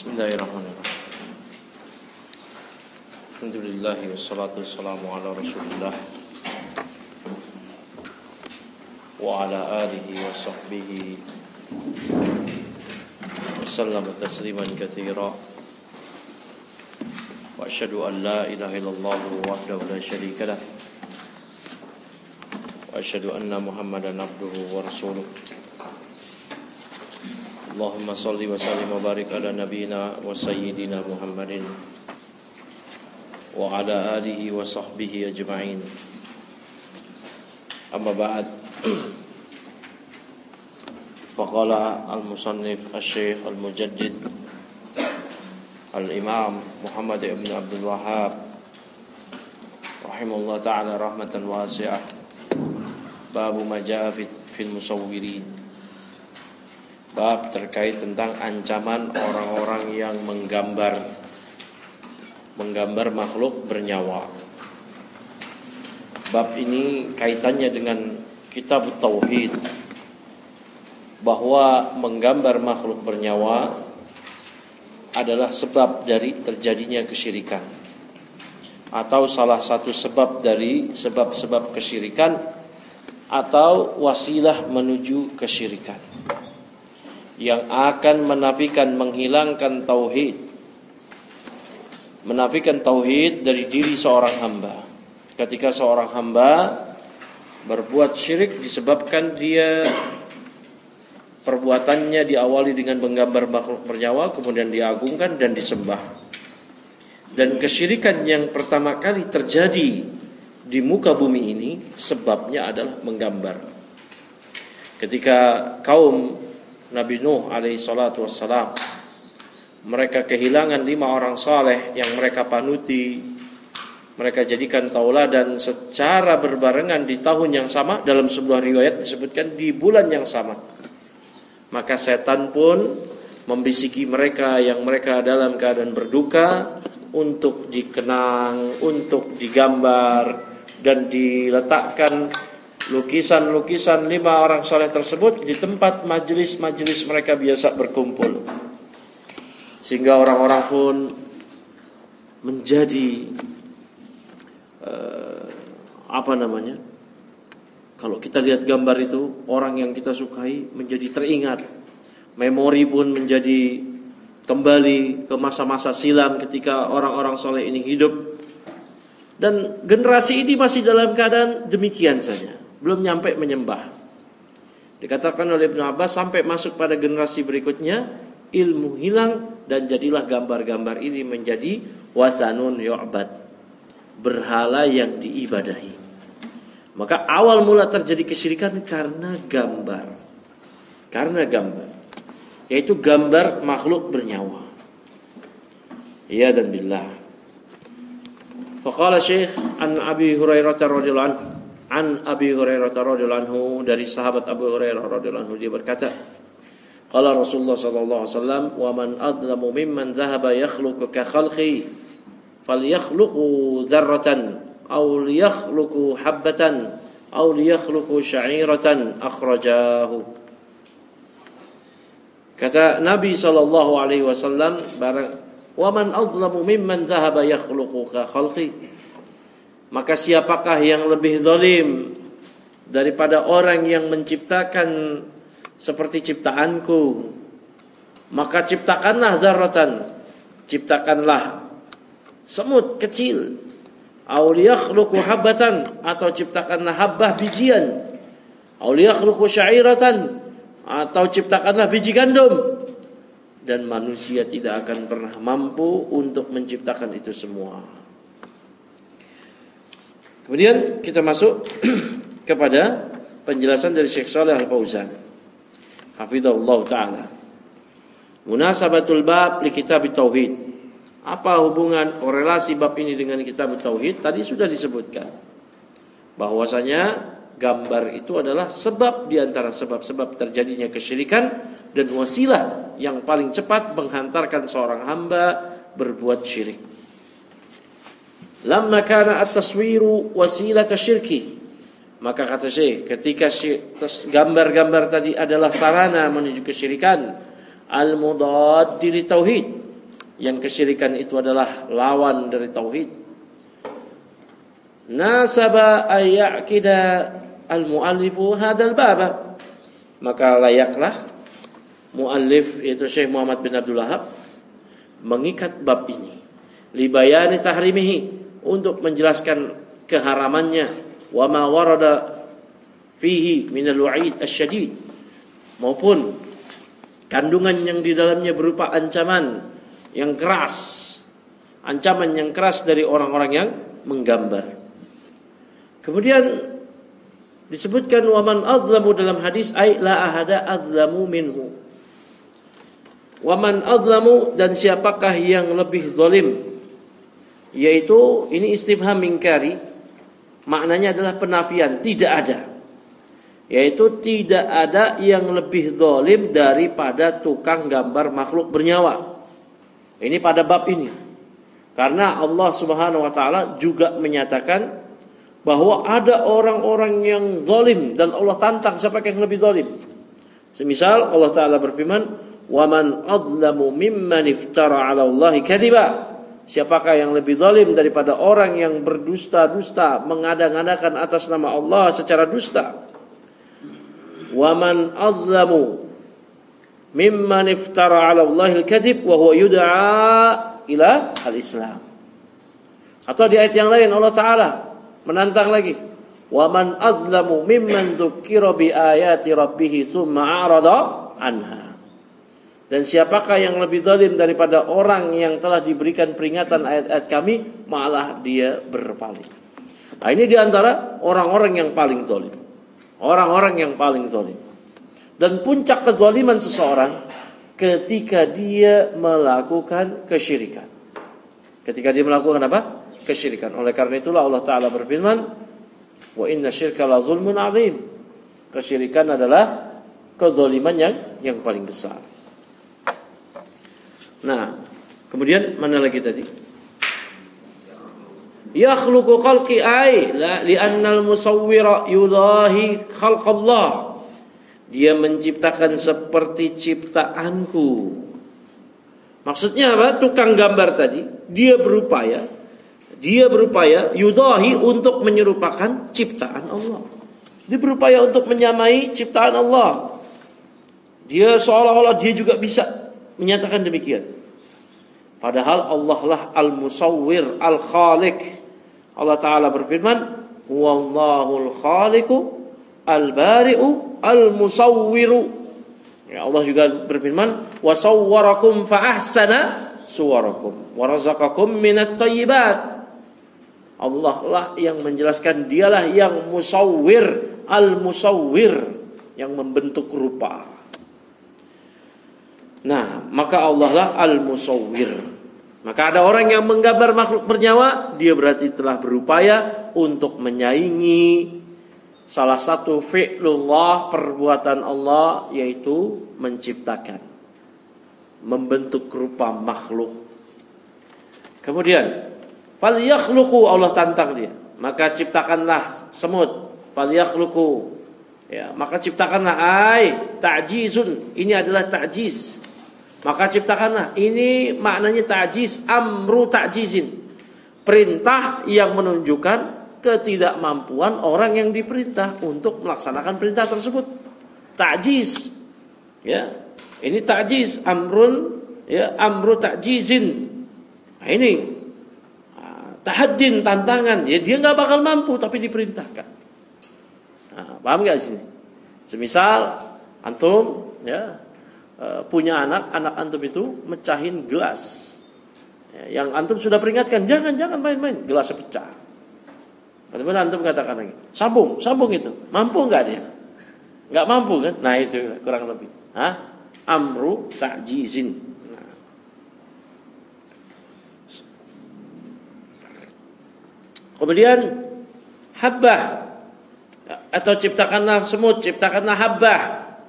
Bismillahirrahmanirrahim. Alhamdulillah wassalatu wassalamu ala Rasulillah wa ala alihi wa sahbihi wa sallama tasliman katsira. Wa asyhadu an la ilaha illallah wahdahu la syarika lah. Wa asyhadu anna Muhammadan abduhu wa rasuluh. Allahumma salli wa sallim wa barik ala nabiyyina wa sayyidina Muhammadin wa ala alihi wa sahbihi ajma'in. Amma ba'd. Faqala al-musannif asy-syekh al-mujaddid al-imam Muhammad ibn Abdul Wahhab rahimahullah ta'ala rahmatan wasi'ah. Babu ma jaa fil musawwirin. Bab terkait tentang ancaman orang-orang yang menggambar makhluk bernyawa. Bab ini kaitannya dengan kitab tauhid, bahwa menggambar makhluk bernyawa adalah sebab dari terjadinya kesyirikan, atau salah satu sebab dari sebab-sebab kesyirikan, atau wasilah menuju kesyirikan yang akan menafikan, menghilangkan tauhid, menafikan tauhid dari diri seorang hamba. Ketika seorang hamba berbuat syirik disebabkan dia perbuatannya diawali dengan menggambar makhluk bernyawa, kemudian diagungkan dan disembah. Dan kesyirikan yang pertama kali terjadi di muka bumi ini sebabnya adalah menggambar. Ketika kaum Nabi Nuh alaihi salatu wassalam, mereka kehilangan 5 orang saleh yang mereka panuti, mereka jadikan tauladan secara berbarengan di tahun yang sama. Dalam sebuah riwayat disebutkan di bulan yang sama. Maka setan pun membisiki mereka yang mereka dalam keadaan berduka untuk dikenang, untuk digambar dan diletakkan lukisan-lukisan 5 orang saleh tersebut di tempat majelis-majelis mereka biasa berkumpul. Sehingga orang-orang pun menjadi kalau kita lihat gambar itu, orang yang kita sukai menjadi teringat. Memori pun menjadi kembali ke masa-masa silam ketika orang-orang saleh ini hidup. Dan generasi ini masih dalam keadaan demikian saja, belum nyampe menyembah. Dikatakan oleh Ibnu Abbas, sampai masuk pada generasi berikutnya ilmu hilang dan jadilah gambar-gambar ini menjadi wasanun yu'bad, berhala yang diibadahi. Maka awal mula terjadi kesyirikan karena gambar. Yaitu gambar makhluk bernyawa. Iya dan billah. Faqala Syekh an Abi Hurairah radhiyallahu anhu, dari sahabat Abu Hurairah radhiyallahu anhu, dia berkata, qala Rasulullah sallallahu alaihi wasallam, wa man adlamu mimman dhahaba yakhluqu ka khalqi falyakhluqu dzarratan aw liyakhluqu habbatan aw liyakhluqu sya'iratan, akhrajahu. Kata Nabi sallallahu alaihi wasallam, wa man adlamu mimman dhahaba yakhluqu ka khalqi, maka siapakah yang lebih zalim daripada orang yang menciptakan seperti ciptaanku? Maka ciptakanlah dzarratan, ciptakanlah semut kecil, aw liyakhluqu habbatan, atau ciptakanlah habbah bijian, aw liyakhluqu sya'iratan, atau ciptakanlah biji gandum. Dan manusia tidak akan pernah mampu untuk menciptakan itu semua. Kemudian kita masuk kepada penjelasan dari Syekh Shalih Al-Fauzan hafizahullah ta'ala. Munasabatul bab li kitab tauhid. Apa hubungan korelasi bab ini dengan kitab tauhid? Tadi sudah disebutkan bahwasanya gambar itu adalah sebab di antara sebab-sebab terjadinya kesyirikan dan wasilah yang paling cepat menghantarkan seorang hamba berbuat syirik. Lamma kana at-taswiru wasilata syirki, maka kata Syekh, ketika gambar-gambar tadi adalah sarana menuju kesyirikan, al-mudad li tauhid, yang kesyirikan itu adalah lawan dari tauhid, nasaba ayyakida al-muallifu hadzal baba, maka layaklah muallif yaitu Syekh Muhammad bin Abdul Wahhab mengikat bab ini libayani tahrimihi, untuk menjelaskan keharamannya, wa ma warada fihi min al-wa'id asy-syadid, maupun kandungan yang di dalamnya berupa ancaman yang keras, ancaman yang keras dari orang-orang yang menggambar. Kemudian disebutkan waman adzlamu dalam hadis, ay la ahada adzlamu minhu. Waman adzlamu, dan siapakah yang lebih zalim? Yaitu ini istifham ingkari, maknanya adalah penafian, tidak ada. Yaitu tidak ada yang lebih zalim daripada tukang gambar makhluk bernyawa. Ini pada bab ini. Karena Allah Subhanahu wa taala juga menyatakan bahwa ada orang-orang yang zalim dan Allah tantang siapa yang lebih zalim. Semisal Allah taala berfirman, "Wa man adzlamu mimman iftara 'ala Allahi kadziba." Siapakah yang lebih zalim daripada orang yang berdusta-dusta, mengada-ngadakan atas nama Allah secara dusta? Wa man adzlamu mimman iftara 'ala Allahi al-kadzib wa huwa yud'a ila al-Islam. Atau di ayat yang lain Allah taala menantang lagi, wa man adzlamu mimman dzukira bi ayati rabbih tsumma a'rada anha. Dan siapakah yang lebih zalim daripada orang yang telah diberikan peringatan ayat-ayat kami malah dia berpaling. Nah, ini diantara orang-orang yang paling zalim. Orang-orang yang paling zalim. Dan puncak kezaliman seseorang ketika dia melakukan kesyirikan. Ketika dia melakukan apa? Kesyirikan. Oleh karena itulah Allah Ta'ala berfirman, wa inna syirka la zulmun azim. Kesyirikan adalah kezaliman yang paling besar. Nah, kemudian mana lagi tadi? Yakhluqu khalqi ay la li'anna al-musawwira yudahi khalqallah. Dia menciptakan seperti ciptaanku. Maksudnya apa? Tukang gambar tadi, dia berupaya yudahi, untuk menyerupakan ciptaan Allah. Dia berupaya untuk menyamai ciptaan Allah. Dia seolah-olah dia juga bisa menyatakan demikian. Padahal Allah lah al-musawwir, al-khaliq. Allah Ta'ala berfirman, huwallahul khaliqu al-bari'u al-musawwiru. Ya, Allah juga berfirman, wa sawwarakum fa ahsana suwarakum wa razaqakum minat thayyibat. Allah lah yang menjelaskan, dialah yang musawwir, al-musawwir, yang membentuk rupa. Nah, maka Allah lah al-musawwir. Maka ada orang yang menggambar makhluk bernyawa, dia berarti telah berupaya untuk menyaingi salah satu fi'lullah, perbuatan Allah, yaitu menciptakan, membentuk rupa makhluk. Kemudian falyakhluqu, Allah tantang dia, maka ciptakanlah semut. Falyakhluqu, ya, maka ciptakanlah. Ta'jizun, ini adalah ta'jiz. Maka ciptakanlah, ini maknanya ta'jiz, amru ta'jizin, perintah yang menunjukkan ketidakmampuan orang yang diperintah untuk melaksanakan perintah tersebut. Ta'jiz, ya, ini ta'jiz, amrun, ya, amru ta'jizin. Nah, ini tahaddin, tantangan, ya, dia nggak bakal mampu tapi diperintahkan. Nah, paham nggak sini? Semisal antum, ya, punya anak antum itu mecahin gelas, ya, yang antum sudah peringatkan, jangan main-main, gelasnya pecah. Kemudian antum katakan lagi, sambung itu, mampu nggak dia? Nggak mampu kan? Nah, itu kurang lebih, amru ta'jizin. Kemudian habbah, atau ciptakanlah semut, ciptakanlah habbah,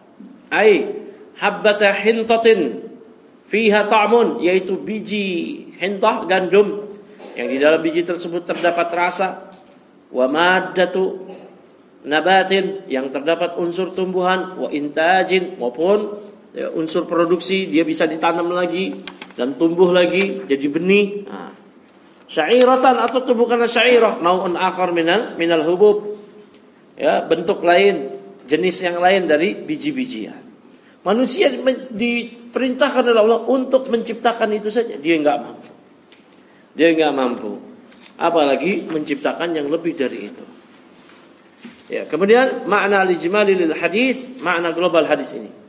habbata hintatin fiha ta'mun, yaitu biji hintah, gandum, yang di dalam biji tersebut terdapat rasa. Wa maddatu nabatin, yang terdapat unsur tumbuhan. Wa intajin, maupun, ya, unsur produksi, dia bisa ditanam lagi. dan tumbuh lagi jadi benih. Nah, syairatan atau tumbuh karena syairah, naun akhar minal hubub. Ya, bentuk lain, jenis yang lain dari biji-bijian. Manusia diperintahkan oleh Allah untuk menciptakan itu saja, dia enggak mampu. Dia enggak mampu. Apalagi menciptakan yang lebih dari itu. Ya, kemudian makna al-ijmali lil hadis, makna global hadis ini.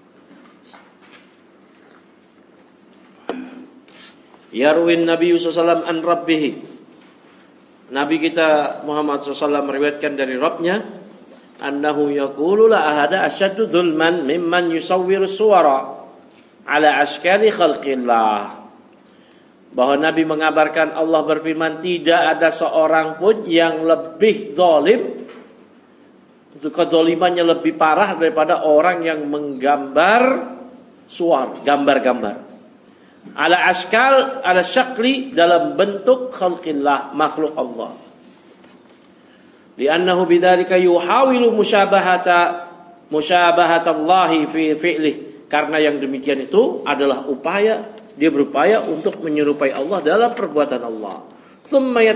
Yarwin Nabi SAW an Rabbih. Nabi kita Muhammad SAW meriwayatkan dari Rabbnya, annahu yaqulu la ahada asyaddu dhulman mimman yusawwiru suwara ala ashkali khalqillah. Bahwa Nabi mengabarkan Allah berfirman, tidak ada seorang pun yang lebih zalim, itu kedzalimannya lebih parah daripada orang yang menggambar suar, gambar-gambar. Ala ashkal, ala syakli, dalam bentuk khalqillah, makhluk Allah. Li'annahu bidzalika yuhawilu musyabahatallahi fi fi'lih. Karena yang demikian itu adalah upaya, dia berupaya untuk menyerupai Allah dalam perbuatan Allah. Tsumma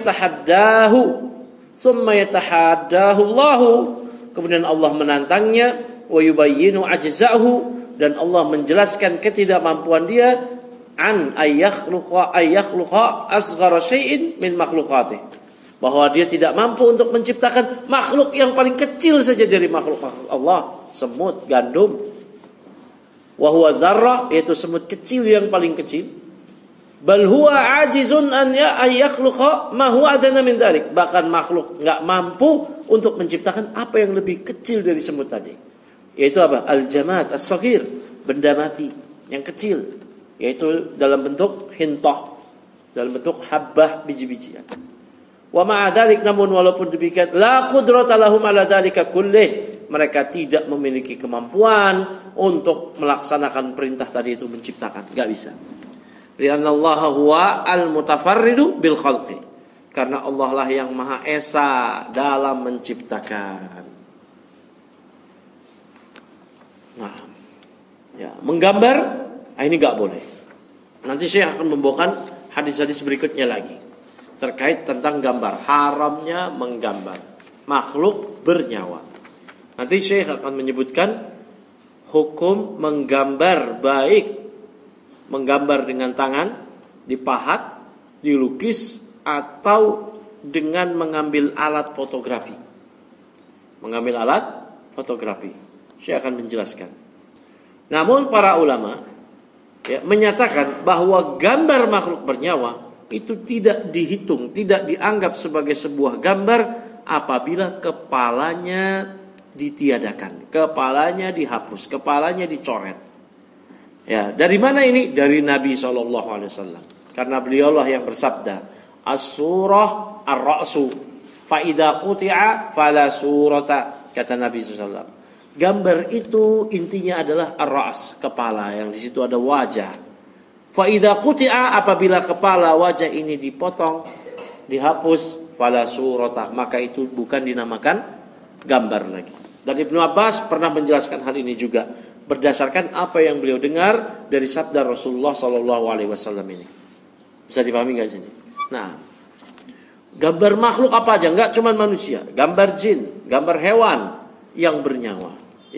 yatahaddahu Allahu. Kemudian Allah menantangnya, wa yubayyinu ajza'ahu, dan Allah menjelaskan ketidakmampuan dia an ayakhluqa asghara syai'in min makhluqatih, bahwa dia tidak mampu untuk menciptakan makhluk yang paling kecil saja dari makhluk-makhluk Allah, semut, gandum. Wa huwa dzarrah, yaitu semut kecil yang paling kecil. Bal huwa ajizun an ayakhluqa ma huwa adana min dzalik, bahkan makhluk enggak mampu untuk menciptakan apa yang lebih kecil dari semut tadi. Yaitu apa? Al-jamad as-saghir, benda mati yang kecil, yaitu dalam bentuk hintah, dalam bentuk habbah, biji-bijian. Wa ma'a dzalik, namun walaupun demikian, la qudrata lahum ala dzalika kullih, mereka tidak memiliki kemampuan untuk melaksanakan perintah tadi itu, menciptakan, enggak bisa. Li'anna Allah huwa al-mutafarridu bil khalqi, karena Allah lah yang Maha Esa dalam menciptakan. Nah, ya, menggambar, ini enggak boleh. Nanti saya akan membawakan hadis-hadis berikutnya lagi terkait tentang gambar, haramnya menggambar makhluk bernyawa. Nanti saya akan menyebutkan hukum menggambar, baik menggambar dengan tangan, dipahat, dilukis, atau dengan mengambil alat fotografi. Mengambil alat fotografi, saya akan menjelaskan. Namun para ulama menyatakan bahwa gambar makhluk bernyawa itu tidak dihitung, tidak dianggap sebagai sebuah gambar apabila kepalanya ditiadakan, kepalanya dihapus, kepalanya dicoret. Ya, dari mana ini? Dari Nabi SAW. Karena beliaulah yang bersabda, as-surah ar-ra'su, fa idza quti'a fala surata, kata Nabi SAW. Gambar itu intinya adalah ar-ra's, kepala, yang di situ ada wajah. Fa idza quti'a, apabila kepala wajah ini dipotong, dihapus, fala surata, maka itu bukan dinamakan gambar lagi. Dan Ibnu Abbas pernah menjelaskan hal ini juga berdasarkan apa yang beliau dengar dari sabda Rasulullah SAW ini. Bisa dipahami enggak sini? Nah, gambar makhluk apa aja, enggak cuma manusia, gambar jin, gambar hewan yang bernyawa,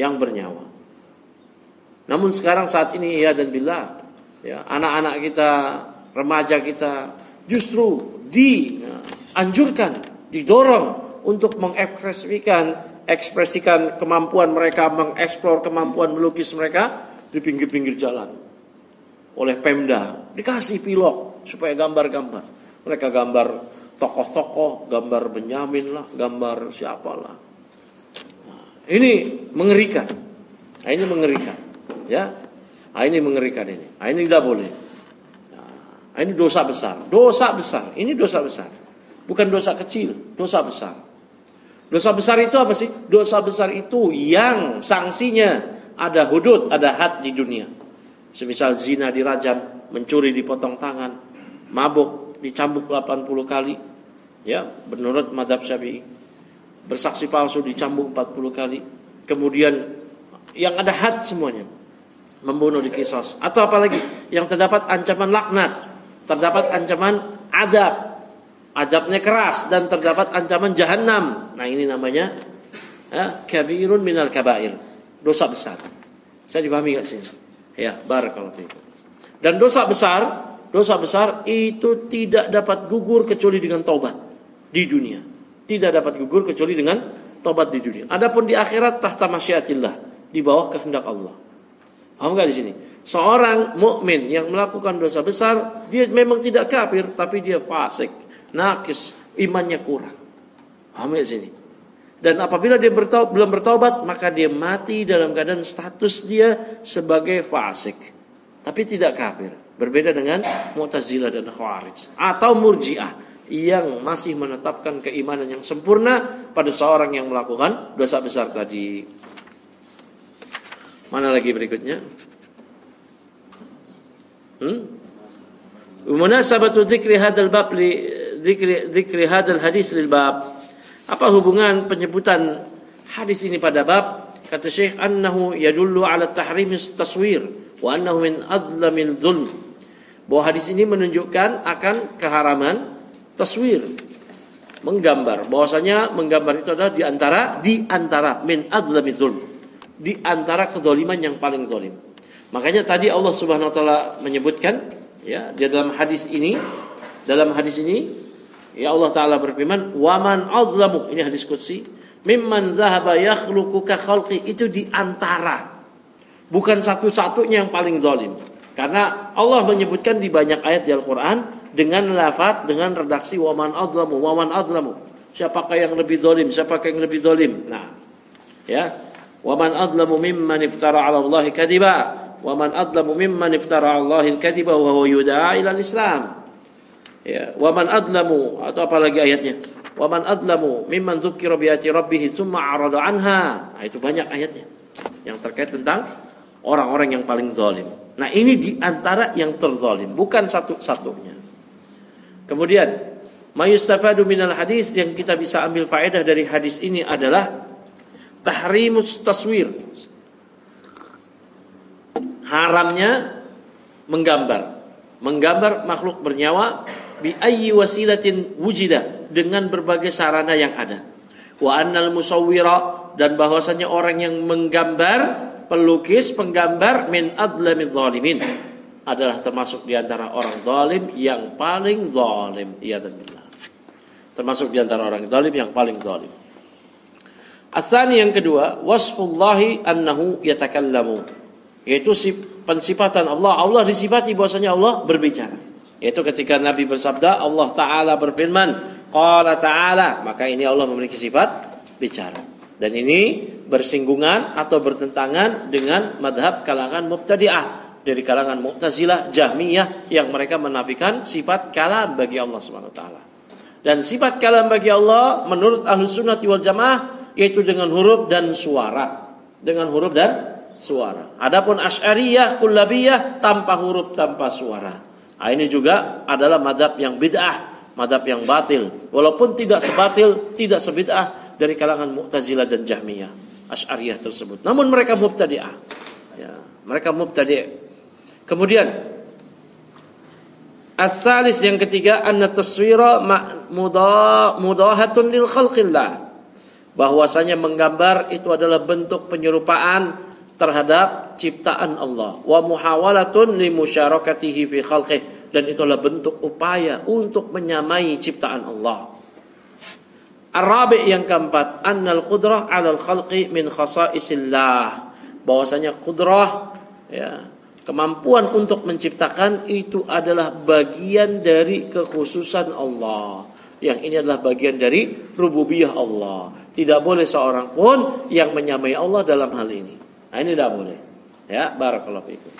Namun sekarang saat ini ya dan billah, ya, anak-anak kita, remaja kita justru dianjurkan, didorong untuk mengekspresikan kemampuan mereka, mengeksplor kemampuan melukis mereka di pinggir-pinggir jalan. Oleh Pemda dikasih pilok supaya gambar-gambar. Mereka gambar tokoh-tokoh, gambar Benyamin lah, gambar siapalah. Nah, ini mengerikan. Ini mengerikan. Ya. Ini mengerikan ini. Ini tidak boleh. Nah, ini dosa besar. Dosa besar. Ini dosa besar. Bukan dosa kecil, dosa besar. Dosa besar itu apa sih? Dosa besar itu yang sanksinya ada hudud, ada had di dunia. Semisal zina dirajam, mencuri dipotong tangan, mabuk dicambuk 80 kali. Ya, menurut mazhab Syafi'i. Bersaksi palsu dicambuk 40 kali. Kemudian yang ada had semuanya. Membunuh dikisos. Atau apalagi yang terdapat ancaman laknat, terdapat ancaman azabnya keras, dan terdapat ancaman jahanam. Nah, ini namanya kabirun minal kabair, dosa besar. Saya dipahami enggak sini? Ya, barakallahu fiikum. Dan dosa besar itu tidak dapat gugur kecuali dengan taubat di dunia. Tidak dapat gugur kecuali dengan taubat di dunia. Adapun di akhirat tahta masyiatillah, di bawah kehendak Allah. Paham enggak di sini? Seorang mukmin yang melakukan dosa besar, dia memang tidak kafir, tapi dia fasik, nakis, imannya kurang. Paham enggak di sini? Dan apabila dia belum bertaubat, maka dia mati dalam keadaan status dia sebagai fasik, tapi tidak kafir. Berbeda dengan Mu'tazilah dan Khawarij atau Murji'ah yang masih menetapkan keimanan yang sempurna pada seorang yang melakukan dosa besar tadi. Mana lagi berikutnya? Munasabatu dzikri hadzal bab li dzikri hadzal hadis lil bab. Apa hubungan penyebutan hadis ini pada bab? Kata Syekh, annahu yadullu ala tahrimis taswir wa annahu min adlamil dzulm. Bahwa hadis ini menunjukkan akan keharaman taswir, menggambar. Bahwasanya menggambar itu adalah di antara min adlamil dzulm, di antara kezaliman yang paling zalim. Makanya tadi Allah Subhanahu wa taala menyebutkan ya, di dalam hadis ini ya, Allah Ta'ala berfirman, "Waman azlamu," ini hadis qudsi, "mimman zahaba yakhluqu ka khalqi," itu di antara, bukan satu-satunya yang paling zalim. Karena Allah menyebutkan di banyak ayat di Al-Qur'an dengan lafaz, dengan redaksi waman azlamu. Siapakah yang lebih zalim? Siapakah yang lebih zalim? Nah, ya. Waman azlamu mimman iftara 'ala Allahi kadiba, waman azlamu mimman iftara 'ala Allahi al-kadiba wa huwa yud'a ila al-Islam. Ya, waman adlamu, atau apalagi ayatnya, waman adlamu mimman dzukira bi ayati rabbih tsumma arada anha. Nah, itu banyak ayatnya yang terkait tentang orang-orang yang paling zalim. Nah, ini di antara yang terzalim, bukan satu-satunya. Kemudian, mayustafadu minal hadis, yang kita bisa ambil faedah dari hadis ini adalah tahrimus taswir, haramnya menggambar makhluk bernyawa bi ayyi wasilatin wujida, dengan berbagai sarana yang ada. Wa annal musawwira, dan bahwasanya orang yang menggambar, pelukis, penggambar, min adlamidz zalimin, adalah termasuk di antara orang zalim yang paling zalim. Iyadillah. Termasuk di antara orang zalim yang paling zalim. Asani, yang kedua, wasfullahi annahu yatakallamu, yaitu pensifatan Allah. Allah disifati bahwasanya Allah berbicara. Yaitu ketika Nabi bersabda, Allah Ta'ala berfirman, qala ta'ala, maka ini Allah memiliki sifat bicara. Dan ini bersinggungan atau bertentangan dengan madhab kalangan Mubtadi'ah, dari kalangan Mu'tazilah, Jahmiyah, yang mereka menafikan sifat kalam bagi Allah Subhanahu wa taala. Dan sifat kalam bagi Allah menurut Ahlus Sunnah wal Jamaah yaitu dengan huruf dan suara. Dengan huruf dan suara. Adapun Asy'ariyah, Kullabiyah tanpa huruf, tanpa suara. Nah, ini juga adalah madhab yang bid'ah, madhab yang batil. Walaupun tidak sebatil, tidak sebid'ah dari kalangan Mu'tazilah dan Jahmiyah, Asy'ariyah tersebut. Namun mereka mubtadi'ah. Ya, mereka mubtadi'. Kemudian as-salis, yang ketiga, anna taswira mudahatun lil khalqillah. Bahwasanya menggambar itu adalah bentuk penyerupaan terhadap ciptaan Allah, wa muhawalatun li musyarakatihi fi khalqih, dan itulah bentuk upaya untuk menyamai ciptaan Allah. Ar-rabi', yang keempat, annal qudrah 'alal khalqi min khasaisillah, bahwasanya qudrah, ya, kemampuan untuk menciptakan itu adalah bagian dari kekhususan Allah. Yang ini adalah bagian dari rububiyah Allah. Tidak boleh seorang pun yang menyamai Allah dalam hal ini. Nah, ini tidak boleh. Ya, barakallahu fiikum.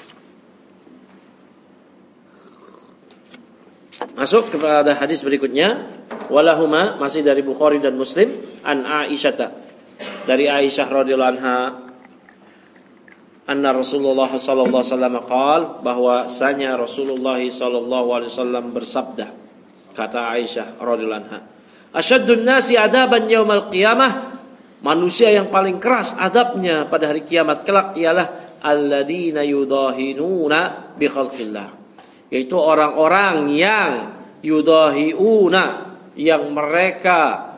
Masuk kepada hadis berikutnya. Walahuma, masih dari Bukhari dan Muslim, an Aisyah, dari Aisyah radhiyallahu anha, anna Rasulullah sallallahu alaihi wasallam qaal, bahwasanya Rasulullah sallallahu alaihi wasallam bersabda. Kata Aisyah radhiyallahu anha, asyaddun nasi adaban yaumal qiyamah, manusia yang paling keras adabnya pada hari kiamat kelak ialah alladzina yudahinuna bi khalqillah, yaitu orang-orang yang yudahiuna, yang mereka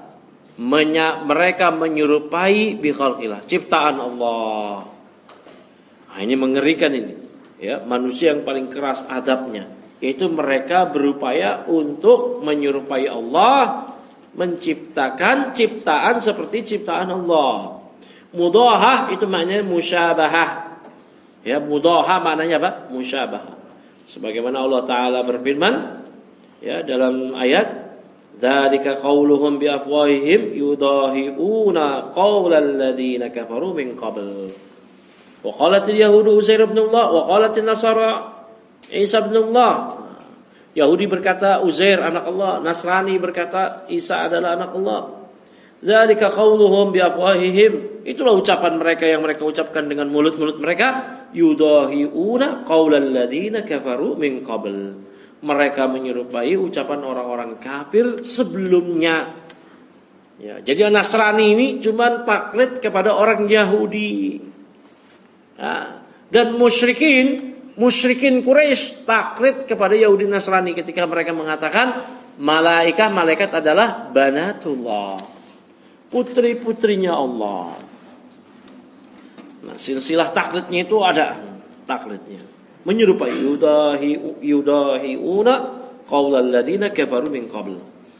menyerupai bi khalqillah, ciptaan Allah. Nah, ini mengerikan ini. Ya, manusia yang paling keras adabnya, yaitu mereka berupaya untuk menyerupai Allah, menciptakan ciptaan seperti ciptaan Allah. Mudahah itu maknanya musyabahah. Ya, mudahah maknanya apa? Musyabahah. Sebagaimana Allah Ta'ala berfirman ya dalam ayat, dzalika qauluhum bi afwahihim yudahiuna qaulal ladzina kafaru min qabl. Wa qalatil yahudu Uzair ibn Allah wa qalatil nasara Isa ibn Allah. Yahudi berkata Uzair anak Allah, Nasrani berkata Isa adalah anak Allah. Dzalika qauluhum bi afwahihim, itulah ucapan mereka yang mereka ucapkan dengan mulut-mulut mereka, yudahiuna qaulal ladzina kafaru min qabl. Mereka menyerupai ucapan orang-orang kafir sebelumnya. Ya, jadi Nasrani ini cuma taklid kepada orang Yahudi. Ya, dan musyrikin Quraisy taklid kepada Yahudi Nasrani ketika mereka mengatakan malaikat adalah banatullah, putri-putrinya Allah. Nah, silsilah taklidnya itu ada taklidnya, menyerupai yudahiuna qaulal ladzina kafaru min qabl.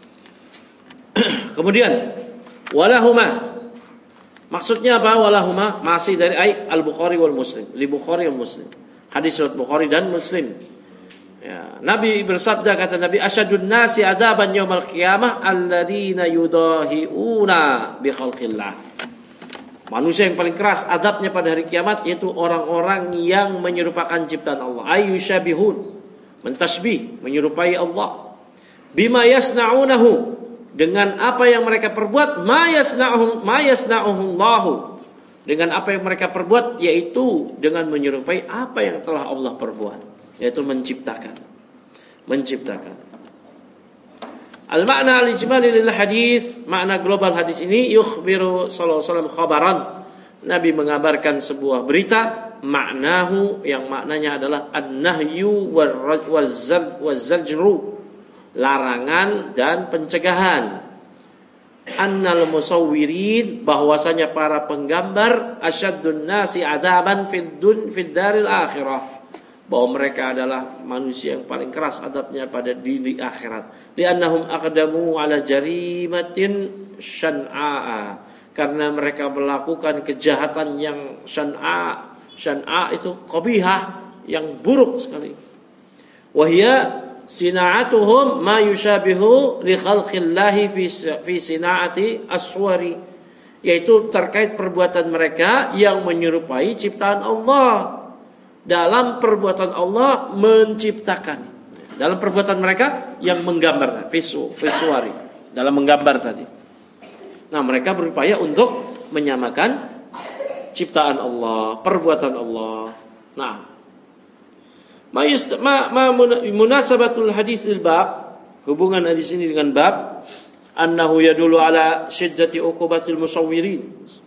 Kemudian walahuma, maksudnya apa walahuma? Masih dari al-Bukhari wal Muslim, li Bukhari wal Muslim. Hadis riwayat Bukhari dan Muslim. Ya, Nabi bersabda, kata Nabi, asyadun nasi adaban yaumal qiyamah alladzina yudahiuna bi khalqillah. Manusia yang paling keras adabnya pada hari kiamat yaitu orang-orang yang menyerupakan ciptaan Allah. Ayyushabihun, mentasbih, menyerupai Allah. Bima yasna'unahu, dengan apa yang mereka perbuat, ma yasna'uhu Allahu, dengan apa yang mereka perbuat, yaitu dengan menyerupai apa yang telah Allah perbuat, yaitu menciptakan. Al-makna al-ijmali lil hadis, makna global hadis ini, yukhbiru sallallahu alaihi wasallam khabaran, Nabi mengabarkan sebuah berita, maknahu, yang maknanya adalah an-nahyu waz-zajru, larangan dan pencegahan. Annal musawwirin, bahwasanya para penggambar, asyaddun nasi adaban fid daril akhirah, bahwa mereka adalah manusia yang paling keras adabnya pada di akhirat. Li'annahum aqdamu ala jarimatin syan'a, karena mereka melakukan kejahatan yang syan'a itu qabihah, yang buruk sekali. Wahia sina'atuhum ma yushabihu li khalqillahi fi sina'ati aswari, yaitu terkait perbuatan mereka yang menyerupai ciptaan Allah. Dalam perbuatan Allah menciptakan, dalam perbuatan mereka yang menggambar, visuari, dalam menggambar tadi. Nah, mereka berupaya untuk menyamakan ciptaan Allah, perbuatan Allah. Nah, munasabatul hadis lil bab, hubungan hadis ini dengan bab, annahu yadullu ala syiddati uqubatil musawwirin,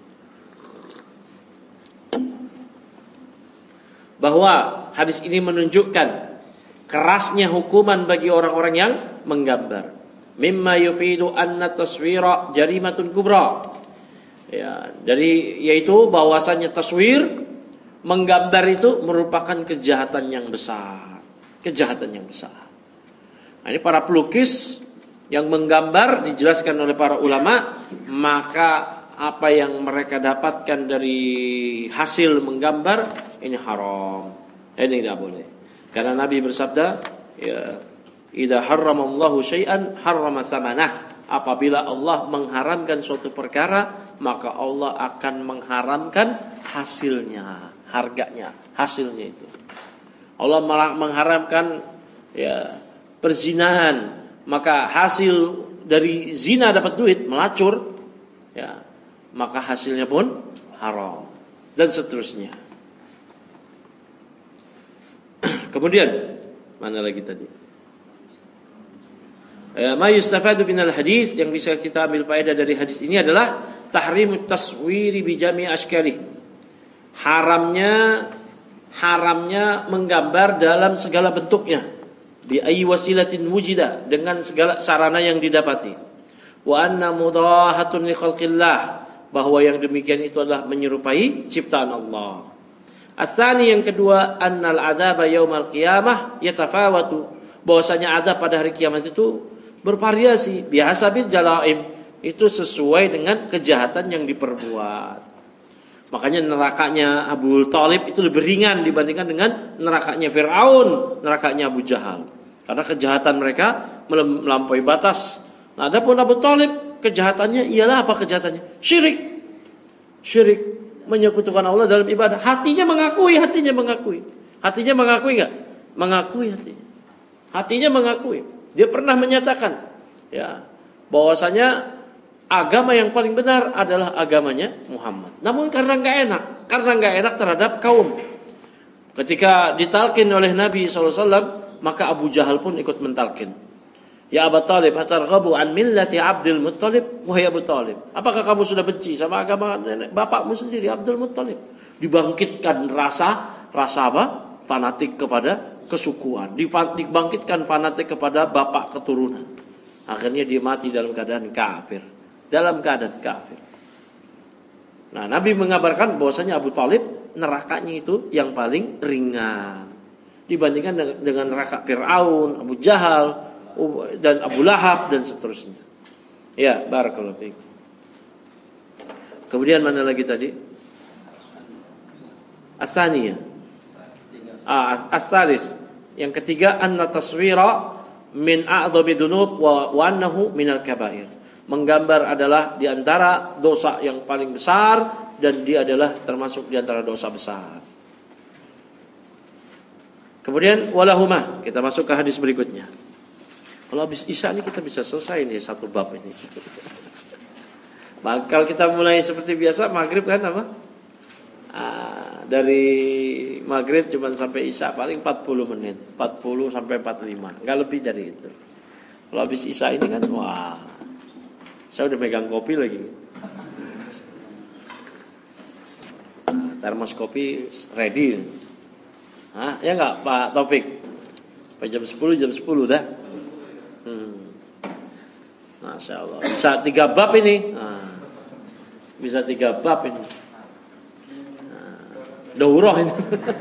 bahwa hadis ini menunjukkan kerasnya hukuman bagi orang-orang yang menggambar. Mimma yufidu anna taswira jarimatun kubra. Ya, yaitu bahwasanya taswir, menggambar itu merupakan kejahatan yang besar. Nah, ini para pelukis yang menggambar dijelaskan oleh para ulama, maka apa yang mereka dapatkan dari hasil menggambar ini haram. Ini tidak boleh. Karena Nabi bersabda, ya, idza harramallahu syai'an harrama samanah. Apabila Allah mengharamkan suatu perkara, maka Allah akan mengharamkan hasilnya, harganya, hasilnya itu. Allah mengharamkan ya perzinahan, maka hasil dari zina dapat duit, melacur, ya, maka hasilnya pun haram, dan seterusnya. Kemudian mana lagi tadi? Ma yustafadu minal hadis, yang bisa kita ambil faedah dari hadis ini adalah tahrimut taswiri bi jami' ashkali, haramnya haramnya menggambar dalam segala bentuknya, bi ayyi wasilatin wujida, dengan segala sarana yang didapati. Wa anna mudahatun li khalqillah, bahwa yang demikian itu adalah menyerupai ciptaan Allah. Asani, yang kedua, annal adzaba yaumal qiyamah yatafawatu, bahwasanya azab pada hari kiamat itu bervariasi, bihasabil jalaim, itu sesuai dengan kejahatan yang diperbuat. Makanya nerakanya Abu Thalib itu lebih ringan dibandingkan dengan nerakanya Fir'aun, nerakanya Abu Jahal. Karena kejahatan mereka melampaui batas. Nah, adapun Abu Thalib, kejahatannya ialah apa kejahatannya? Syirik. Syirik, menyekutukan Allah dalam ibadah. Hatinya mengakui. Hatinya mengakui enggak? Mengakui hatinya. Hatinya mengakui. Dia pernah menyatakan, ya, bahwasanya agama yang paling benar adalah agamanya Muhammad. Namun karena enggak enak terhadap kaum, ketika ditalkin oleh Nabi SAW, maka Abu Jahal pun ikut mentalkin. Ya Abu Thalib, atarghabu an millati Abdul Muttalib? Wahai Abu Thalib, apakah kamu sudah benci sama agama nenek bapakmu sendiri Abdul Muttalib? Dibangkitkan rasa apa? Fanatik kepada kesukuan, dibangkitkan fanatik kepada bapak keturunan. Akhirnya dia mati dalam keadaan kafir. Nah, Nabi mengabarkan bahwasanya Abu Thalib nerakanya itu yang paling ringan dibandingkan dengan neraka Fir'aun, Abu Jahal, dan Abu Lahab dan seterusnya. Ya, barakallahu fiik. Kemudian mana lagi tadi? As-saniyah. As-salis. Yang ketiga, anna taswira min a'dhami dzunub wa annahu minal kabair. Menggambar adalah di antara dosa yang paling besar, dan dia adalah termasuk di antara dosa besar. Kemudian walahumah, kita masuk ke hadis berikutnya. Kalau habis Isya ini kita bisa selesai nih satu bab ini. Kalau kita mulai seperti biasa maghrib kan apa? Dari maghrib cuma sampai Isya paling 40 menit, 40 sampai 45, enggak lebih dari itu. Kalau habis Isya ini kan wah, saya udah megang kopi lagi. Termos kopi ready. Ya enggak Pak Taufik? Sampai jam 10 dah. Masya Allah. Bisa 3 bab ini. Bisa 3 bab ini. Daurah ini.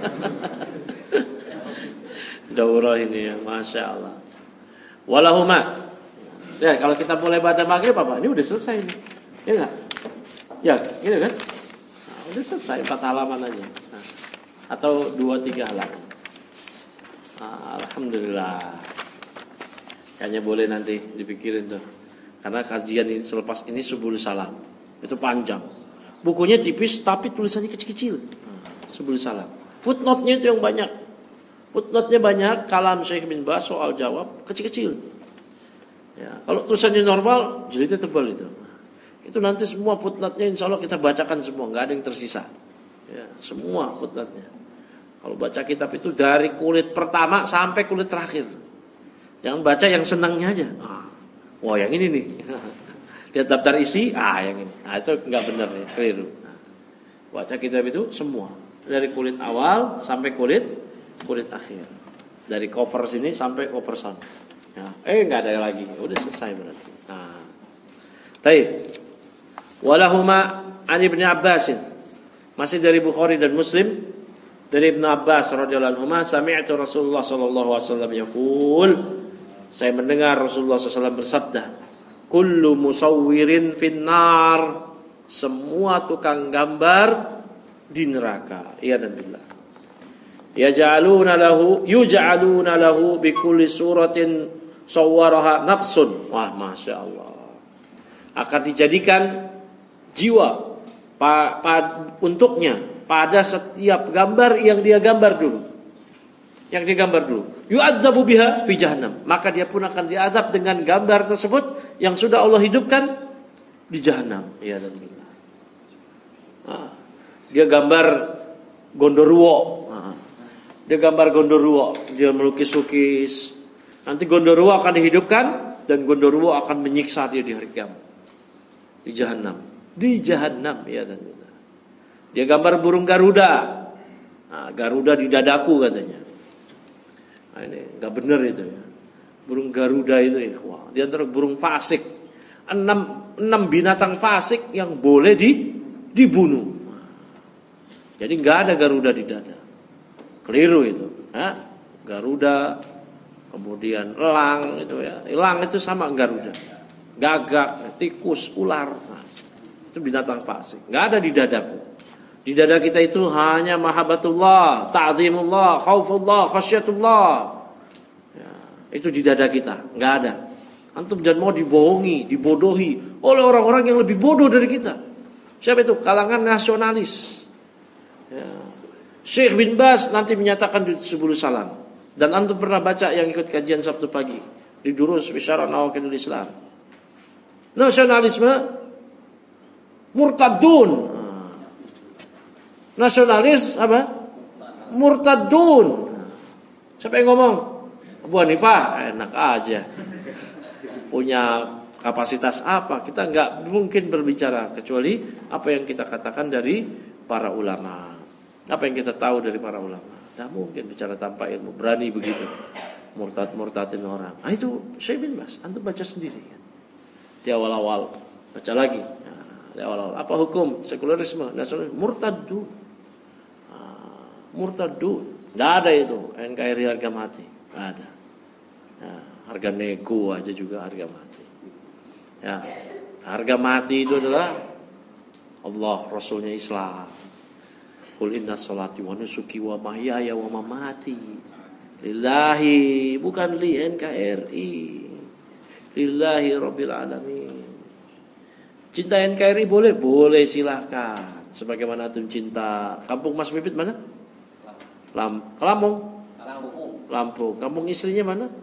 Daurah ini ya, Masya Allah. Walahuma. Ya, kalau kita mulai pada maghrib apa? Ini udah selesai ini. Ya enggak? Ya, gitu kan? Udah selesai 4 halaman aja. Atau 2-3 halaman. Alhamdulillah. Kayaknya boleh nanti dipikirin tuh. Karena kajian ini selepas ini Subul Salam. Itu panjang. Bukunya tipis tapi tulisannya kecil-kecil. Subul Salam. Footnote-nya itu yang banyak. Footnote-nya banyak, kalam Syekh bin Baz soal jawab kecil-kecil. Ya, kalau tulisannya normal, jilidnya tebal itu. Itu nanti semua footnote-nya insyaallah kita bacakan semua, enggak ada yang tersisa. Ya, semua footnote-nya. Kalau baca kitab itu dari kulit pertama sampai kulit terakhir. Jangan baca yang senangnya aja. Wah, yang ini nih. Lihat daftar isi, yang ini. Itu enggak benar ya, keliru. Baca kitab itu semua. Dari kulit awal sampai kulit akhir. Dari cover sini sampai cover sana. Ya, enggak ada lagi. Udah selesai berarti. Baik. Walahuma an Ibnu Abbas. Masih dari Bukhari dan Muslim, dari Ibnu Abbas radhiyallahu anhu, sami'tu Rasulullah sallallahu alaihi wasallam yaqul, saya mendengar Rasulullah sallallahu alaihi wasallam bersabda, kullu musawwirin finnar, semua tukang gambar di neraka. Iya dan billah. Yuj'aluna lahu bi kulli suratin sawwaraha nafsun. Wah, Masya Allah. Akan dijadikan jiwa untuknya pada setiap gambar yang dia gambar dulu. Yu'adzabu biha fi jahannam. Maka dia pun akan diazab dengan gambar tersebut yang sudah Allah hidupkan di jahannam. Iya dan billah. Dia gambar Gondoruo. Dia melukis-lukis. Nanti Gondoruo akan dihidupkan dan Gondoruo akan menyiksa dia di hari kiamat. Di jahannam, ya dan billah. Dia gambar burung Garuda. Garuda di dadaku katanya. Nah, ini nggak benar itu ya. Burung Garuda itu ya, wah, di antara burung fasik. 6 binatang fasik yang boleh dibunuh. Jadi nggak ada Garuda di dada. Keliru itu. Garuda, kemudian elang itu ya. Elang itu sama Garuda. Gagak, tikus, ular. Nah, itu binatang fasik. Nggak ada di dadaku. Di dada kita itu hanya mahabbatullah, ta'zimullah, khaufullah, khasyatullah. Ya, itu di dada kita, nggak ada. Antum jangan mau dibohongi, dibodohi oleh orang-orang yang lebih bodoh dari kita. Siapa itu? Kalangan nasionalis. Ya. Syekh bin Baz nanti menyatakan di Subul Salam. Dan antum pernah baca yang ikut kajian Sabtu pagi di Durus Bisyara Nawaqidul Islam. Nasionalisme murtadun. Nasionalis apa? Murtadun. Siapa yang ngomong? Abu Hanifah. Enak aja. Punya kapasitas apa? Kita nggak mungkin berbicara kecuali apa yang kita katakan dari para ulama. Apa yang kita tahu dari para ulama. Nggak mungkin bicara tanpa ilmu. Berani begitu. Murtadin orang. Itu Syekh bin Baz. Antum baca sendiri kan. Di awal-awal baca lagi. Di awal-awal apa hukum sekularisme nasionalis murtadun. Murtadun. Tidak ada itu NKRI harga mati. Tidak ada. Harga nego aja juga harga mati. Ya, harga mati itu adalah Allah, Rasulnya Islam. Qul inna sholati wa nusuki wa mahyaya wa mamati lillahi, bukan li NKRI. Lillahi rabbil alamin. Cinta NKRI boleh? Boleh, silahkan. Sebagaimana antum cinta kampung Mas Bibit mana? Lampung. Kampung istrinya mana?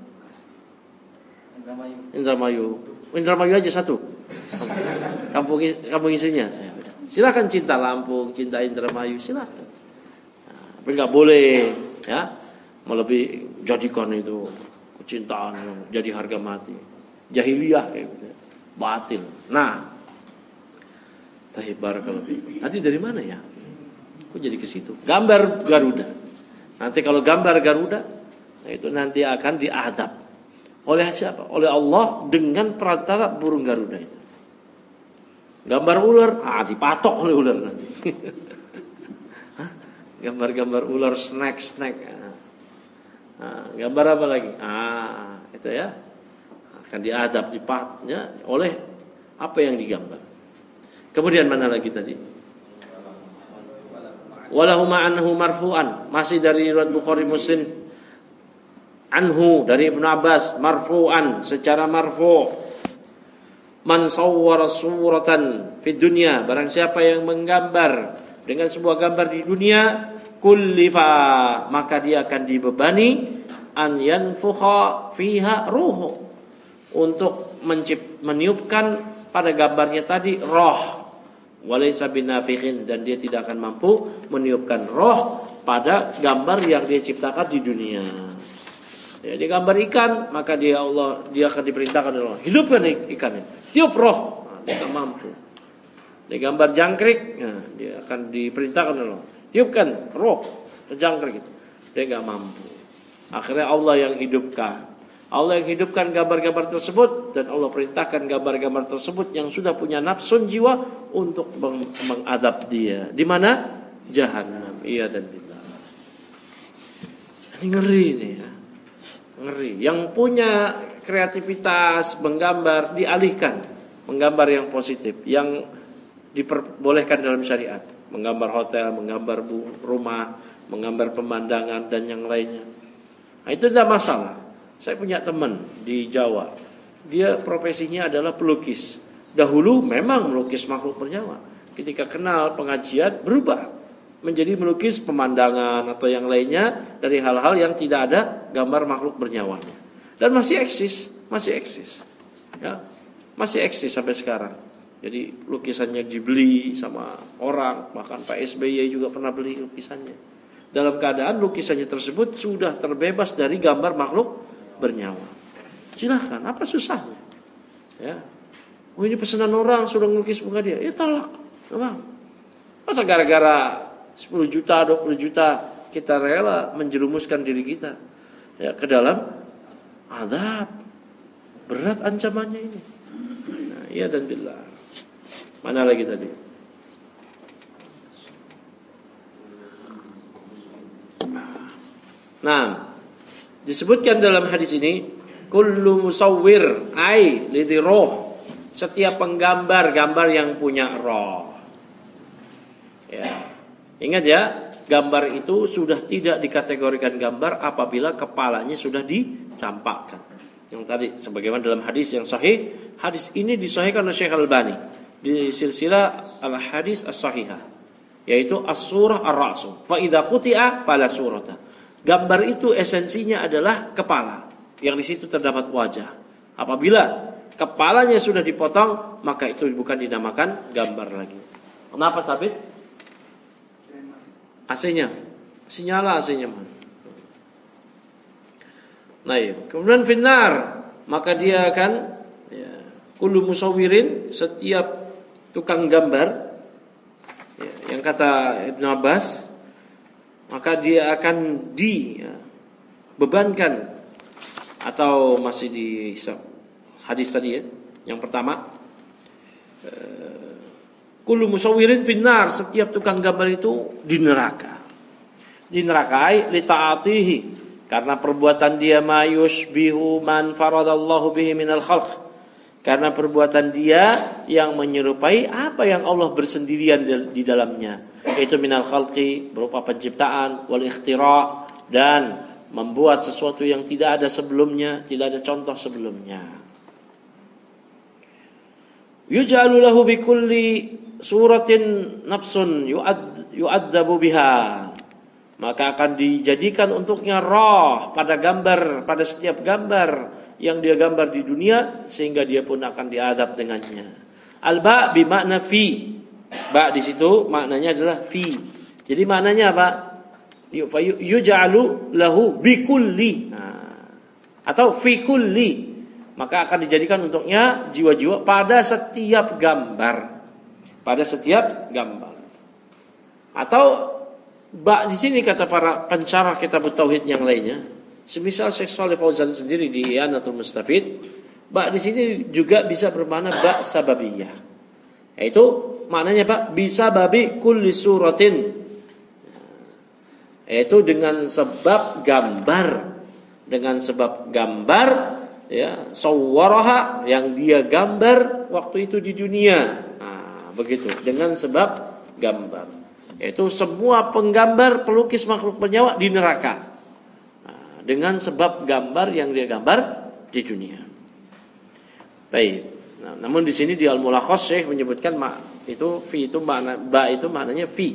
Indramayu. Indramayu aja satu. Kampung istrinya. Ya, silakan cinta Lampung, cinta Indramayu, silakan. Tapi nggak boleh, ya, melebihi jadikan itu kecintaan yang jadi harga mati. Jahiliyah kayak gitu. Batil. Nah, tahib barakallahu fikum. Tadi dari mana ya? Kok jadi ke situ? Gambar Garuda. Nanti kalau gambar Garuda, itu nanti akan diadab oleh siapa? Oleh Allah dengan perantara burung Garuda itu. Gambar ular, dipatok oleh ular nanti. Gambar-gambar ular, snack. Gambar apa lagi? Itu ya. Akan diadab, dipatnya oleh apa yang digambar. Kemudian mana lagi tadi? Walahuma anhu marfu'an, masih dari riwayat Bukhari Muslim. Anhu dari Ibnu Abbas marfu'an, secara marfu'. Man sawwara suratan fid dunya, barang siapa yang menggambar dengan sebuah gambar di dunia, kullifa, maka dia akan dibebani an yanfukha fiha ruhu, untuk meniupkan pada gambarnya tadi roh. Walaysa binafikhin, dan dia tidak akan mampu meniupkan roh pada gambar yang dia ciptakan di dunia. Jadi gambar ikan, maka dia akan diperintahkan oleh Allah, hidupkan ikannya, tiup roh. Dia akan mampu. Dia gambar jangkrik, dia akan diperintahkan oleh Allah, tiupkan roh jangkrik itu. Dia enggak mampu. Akhirnya Allah yang hidupkan. Allah yang hidupkan gambar-gambar tersebut, dan Allah perintahkan gambar-gambar tersebut yang sudah punya nafsun jiwa untuk mengadab dia. Di mana? Jahannam. Iya dan billah. Ini ngeri ini ya. Ngeri. Yang punya kreativitas menggambar dialihkan, menggambar yang positif, yang diperbolehkan dalam syariat. Menggambar hotel, menggambar rumah, menggambar pemandangan dan yang lainnya. Nah, itu tidak masalah. Saya punya teman di Jawa. Dia profesinya adalah pelukis. Dahulu memang melukis makhluk bernyawa. Ketika kenal pengajian berubah menjadi melukis pemandangan atau yang lainnya dari hal-hal yang tidak ada gambar makhluk bernyawa. Dan masih eksis. Ya, masih eksis sampai sekarang. Jadi lukisannya dibeli sama orang, bahkan Pak SBY juga pernah beli lukisannya. Dalam keadaan lukisannya tersebut sudah terbebas dari gambar makhluk bernyawa. Silahkan, apa susahnya? Ya. Oh, ini pesanan orang sudah ngelukis muka dia, ya tolak. Masa gara-gara 10 juta, 20 juta kita rela menjerumuskan diri kita ya ke dalam azab. Berat ancamannya ini. Nah, iya dan billah. Mana lagi tadi? Nah, disebutkan dalam hadis ini kullu musawwir ai lidhi roh, setiap penggambar, gambar yang punya roh. Ya. Ingat ya, gambar itu sudah tidak dikategorikan gambar apabila kepalanya sudah dicampakkan. Yang tadi sebagaimana dalam hadis yang sahih, hadis ini disahihkan oleh Syekh Al-Albani di silsilah al-hadis as-sahihah, yaitu as-surah ar-ra'su. Fa idza quti'a fala surata. Gambar itu esensinya adalah kepala, yang di situ terdapat wajah. Apabila kepalanya sudah dipotong, maka itu bukan dinamakan gambar lagi. Kenapa sabit? AC-nya, nyala AC-nya. Nah, kemudian finnar, maka dia akan kullu musawwirin, setiap tukang gambar, yang kata Ibnu Abbas, maka dia akan dibebankan, atau masih di hadis tadi ya, yang pertama, kullu musawwirin finnar, setiap tukang gambar itu di neraka. Di neraka li ta'atihi, karena perbuatan dia mayushbihu man faradallahu bihi minal khalq, karena perbuatan dia yang menyerupai apa yang Allah bersendirian di dalamnya, yaitu minal khalqi, berupa penciptaan, wal ikhtira', dan membuat sesuatu yang tidak ada sebelumnya, tidak ada contoh sebelumnya. Yuj'alu lahu bikulli suratin nafsun yu'adzabu biha, maka akan dijadikan untuknya roh pada gambar, pada setiap gambar yang dia gambar di dunia, sehingga dia pun akan diadab dengannya. Al-ba bimakna fi, ba di situ maknanya adalah fi. Jadi maknanya apa? Yuj'alu lahu bikulli, atau fi kulli, maka akan dijadikan untuknya jiwa-jiwa pada setiap gambar. Pada setiap gambar. Atau ba di sini kata para pensyarah kitab tauhid yang lainnya, semisal Syekh Shalih Fauzan sendiri di I'anatul Mustafid, ba di sini juga bisa bermakna ba sababiyah. Yaitu maknanya Pak, bisa babi kulli suratin, yaitu dengan sebab gambar, dengan sebab gambar ya, sawwaraha, yang dia gambar waktu itu di dunia. Begitu, dengan sebab gambar, yaitu semua penggambar, pelukis makhluk bernyawa di neraka, dengan sebab gambar yang dia gambar di dunia. Baik. Namun di sini di Al-Mulakhas Syekh menyebutkan itu fi itu makna ba itu maknanya fi.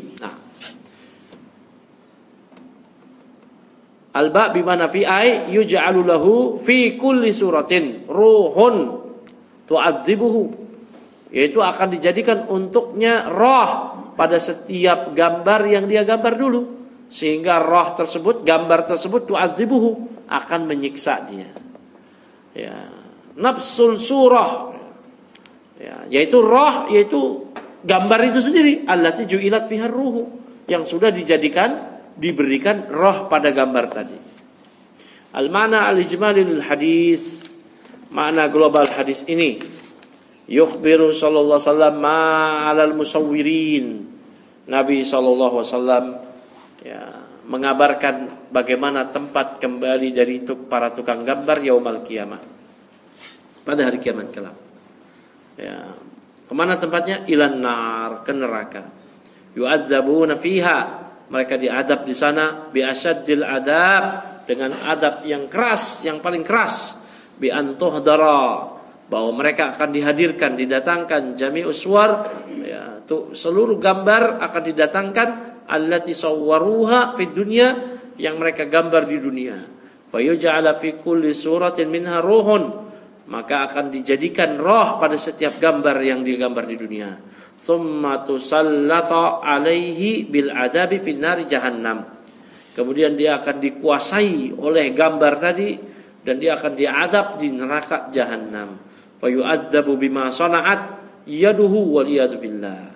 Al-ba bimana fi ay yuj'alu lahu fi kulli suratin ruhun tu'adzibuhu, yaitu akan dijadikan untuknya roh pada setiap gambar yang dia gambar dulu, sehingga roh tersebut, gambar tersebut tu'adzibuhu, akan menyiksa dia. Ya, nafsul surah, ya, yaitu roh, yaitu gambar itu sendiri, allati ju'ilat fiha ruhu, yang sudah diberikan roh pada gambar tadi. Al-ma'na al-ijmalil hadis, makna global hadis ini, yukhbiru sallallahu alaihi wasallam ma'alal musawwirin, Nabi sallallahu alaihi wasallam mengabarkan bagaimana tempat kembali dari para tukang gambar yaumul qiyamah, pada hari kiamat kelak. Ya, kemana tempatnya? Ilan nar, ke neraka. Yu'adzabuna fiha, mereka diadab di sana bi asyaddil adab, dengan adab yang keras, yang paling keras, bi antuhdara, bahwa mereka akan dihadirkan, didatangkan jami'us suwar, ya, seluruh gambar akan didatangkan, allati sawwaruha fid dunya, yang mereka gambar di dunia. Fa yuj'ala fi kulli suratin minha ruhun, maka akan dijadikan roh pada setiap gambar yang digambar di dunia. Tsumma tusallata alaihi bil adabi fin nari jahannam, kemudian dia akan dikuasai oleh gambar tadi, dan dia akan diadab di neraka jahanam. Fayu'adzabu bima sana'at yaduhu wal iyadu billah,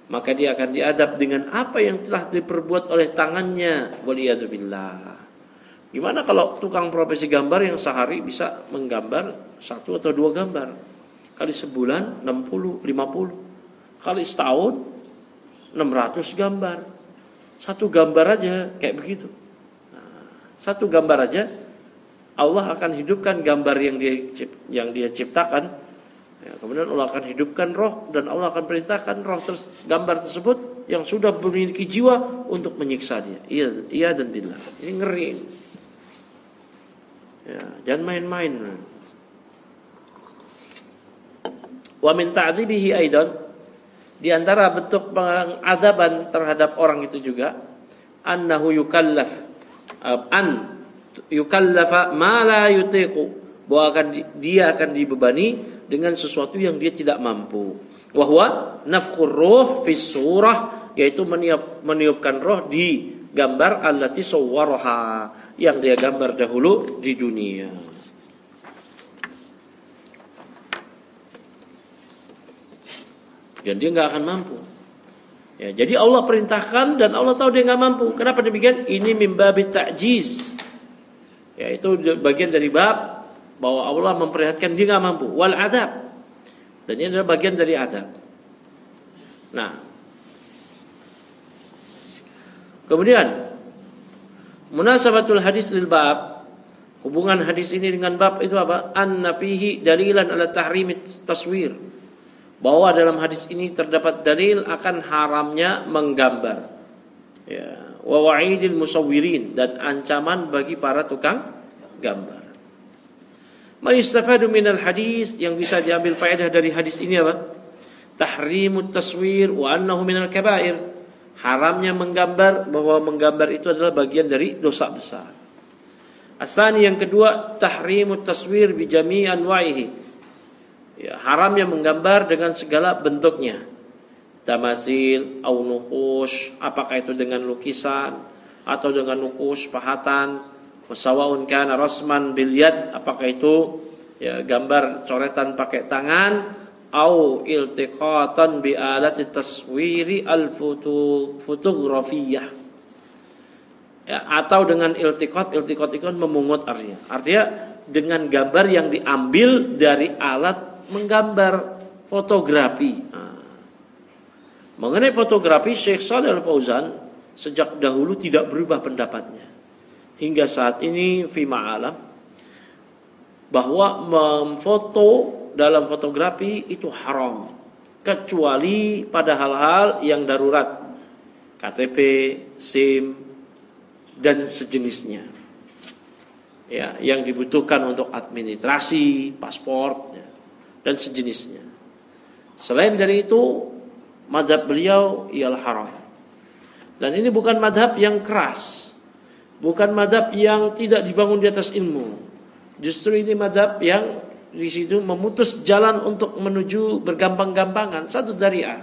maka dia akan diadab dengan apa yang telah diperbuat oleh tangannya. Waliyadzubillah. Gimana kalau tukang profesi gambar yang sehari bisa menggambar 1 atau 2 gambar? Kali sebulan 60, 50. Kali setahun 600 gambar. 1 gambar aja kayak begitu. Nah, 1 gambar aja Allah akan hidupkan gambar yang dia ciptakan. Ya, kemudian Allah akan hidupkan roh dan Allah akan perintahkan roh gambar tersebut yang sudah memiliki jiwa untuk menyiksa dia. Iya dan billah. Ini ngeri. Ya, jangan main-main. Wa min ta'dzibihi aidan, di antara bentuk pengazaban terhadap orang itu juga, annahu yukallafa ma la yutiqu, bahwa dia akan dibebani dengan sesuatu yang dia tidak mampu. Wa huwa nafkhur ruh fi surah, yaitu meniupkan roh di gambar allati sawwaraha, yang dia gambar dahulu di dunia. Dan dia nggak akan mampu. Ya, jadi Allah perintahkan dan Allah tahu dia nggak mampu. Kenapa demikian? Ini min babit ta'jiz. Ya, itu bagian dari bab bahwa Allah memperlihatkan dia nggak mampu. Wal adab. Dan ini adalah bagian dari adab. Nah, kemudian munasabatul hadis lil bab, hubungan hadis ini dengan bab itu apa? Anna fihi dalilan ala tahrimit taswir, bahwa dalam hadis ini terdapat dalil akan haramnya menggambar. Ya, wa wa'idil musawwirin, dan ancaman bagi para tukang gambar. Ma yustafadu minal hadis, yang bisa diambil faedah dari hadis ini apa? Tahrimut taswir wa annahu minal kabair. Haramnya menggambar, bahwa menggambar itu adalah bagian dari dosa besar. Asani, yang kedua, tahrimut taswir bi jami' anwa'ihi. Ya, haramnya menggambar dengan segala bentuknya. Tamasil au nuqush, apakah itu dengan lukisan atau dengan nuqush pahatan, wasawaun kana rasman bil yad, apakah itu ya gambar coretan pakai tangan, au iltiqatan bi alati taswiri al fotografiyah, ya, atau dengan iltiqat itu memungut artinya dengan gambar yang diambil dari alat menggambar, fotografi. Mengenai fotografi, Syekh Shalih Al-Fauzan sejak dahulu tidak berubah pendapatnya hingga saat ini fima alam, bahwa memfoto dalam fotografi itu haram, kecuali pada hal-hal yang darurat, KTP, SIM, dan sejenisnya, ya, yang dibutuhkan untuk administrasi, paspor, ya, dan sejenisnya. Selain dari itu, madhab beliau ialah haram. Dan ini bukan madhab yang keras, bukan madhab yang tidak dibangun di atas ilmu. Justru ini madhab yang di situ memutus jalan untuk menuju bergampang-gampangan, satu dari'ah.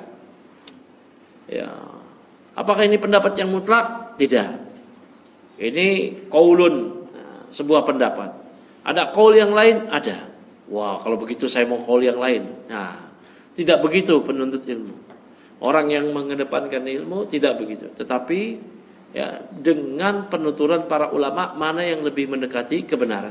Ya. Apakah ini pendapat yang mutlak? Tidak. Ini qaulun, sebuah pendapat. Ada qaul yang lain? Ada. Wah, kalau begitu saya mau qaul yang lain. Nah, tidak begitu penuntut ilmu. Orang yang mengedepankan ilmu tidak begitu. Tetapi ya, dengan penuturan para ulama mana yang lebih mendekati kebenaran.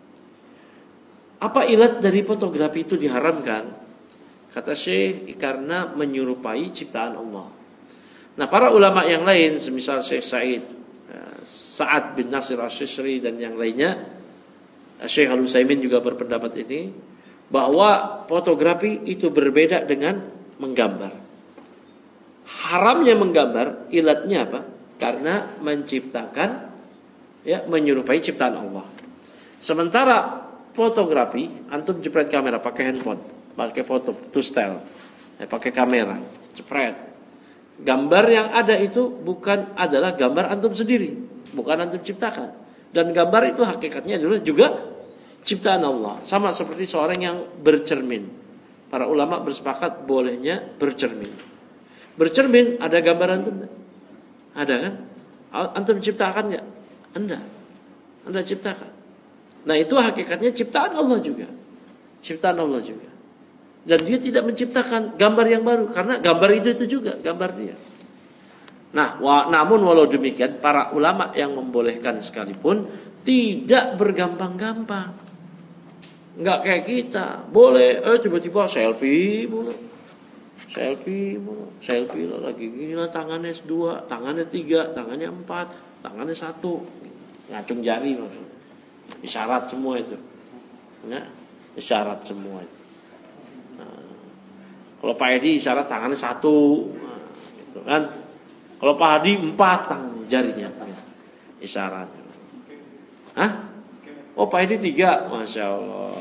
Apa ilat dari fotografi itu diharamkan? Kata Syekh, karena menyerupai ciptaan Allah. Nah, para ulama yang lain, semisal Syekh Sa'ad bin Nasir Asy-Syisri dan yang lainnya, Syekh Al-Utsaimin juga berpendapat ini, bahwa fotografi itu berbeda dengan menggambar. Haramnya menggambar, ilatnya apa? Karena menciptakan, ya, menyerupai ciptaan Allah. Sementara fotografi, antum jepret kamera pakai handphone, pakai foto to style, ya, pakai kamera, jepret. Gambar yang ada itu bukan adalah gambar antum sendiri, bukan antum ciptakan. Dan gambar itu hakikatnya juga ciptaan Allah. Sama seperti seorang yang bercermin. Para ulama bersepakat bolehnya bercermin. Bercermin, ada gambar antum? Ada kan? Antum ciptakan enggak? Enggak. Anda ciptakan. Nah, itu hakikatnya ciptaan Allah juga. Ciptaan Allah juga. Dan dia tidak menciptakan gambar yang baru, karena gambar itu juga gambar dia. Nah, namun walau demikian para ulama yang membolehkan sekalipun tidak bergampang-gampang. Enggak kayak kita, boleh tiba-tiba selfie mulu. Selfie lah lagi gini lah, tangannya 2, tangannya 3, tangannya 4, tangannya 1. Ngacung jari maksudnya. Isyarat semua itu. Ya, isyarat semua itu. Nah, kalau Pak Edi isyarat tangannya 1, nah, gitu kan. Kalau Pak Hadi 4 tangan jarinya, isyarat. Hah? Oh, Pak Edi 3, Masya Allah.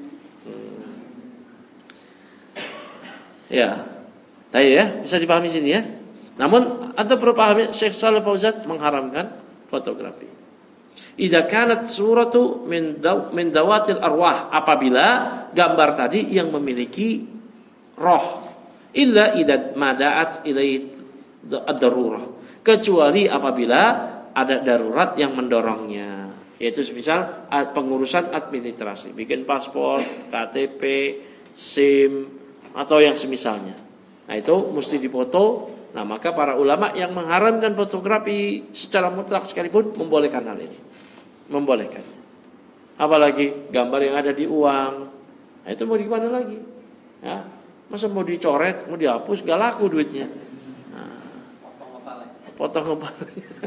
Ya, tadi ya, bisa dipahami sini ya. Namun ada perlu pahami, Syekh Shalih Fauzan mengharamkan fotografi. Idza kanat suratu min dawatil arwah, apabila gambar tadi yang memiliki roh, illa idza mada'at ilai ad-darurah, kecuali apabila ada darurat yang mendorongnya, yaitu misal pengurusan administrasi, bikin paspor, KTP, SIM atau yang semisalnya. Nah, itu mesti dipoto. Nah, maka para ulama yang mengharamkan fotografi secara mutlak sekalipun membolehkan hal ini. Membolehkan. Apalagi gambar yang ada di uang. Nah, itu mau gimana lagi? Ya, masa mau dicoret, mau dihapus, gak laku duitnya. Nah, potong kepala.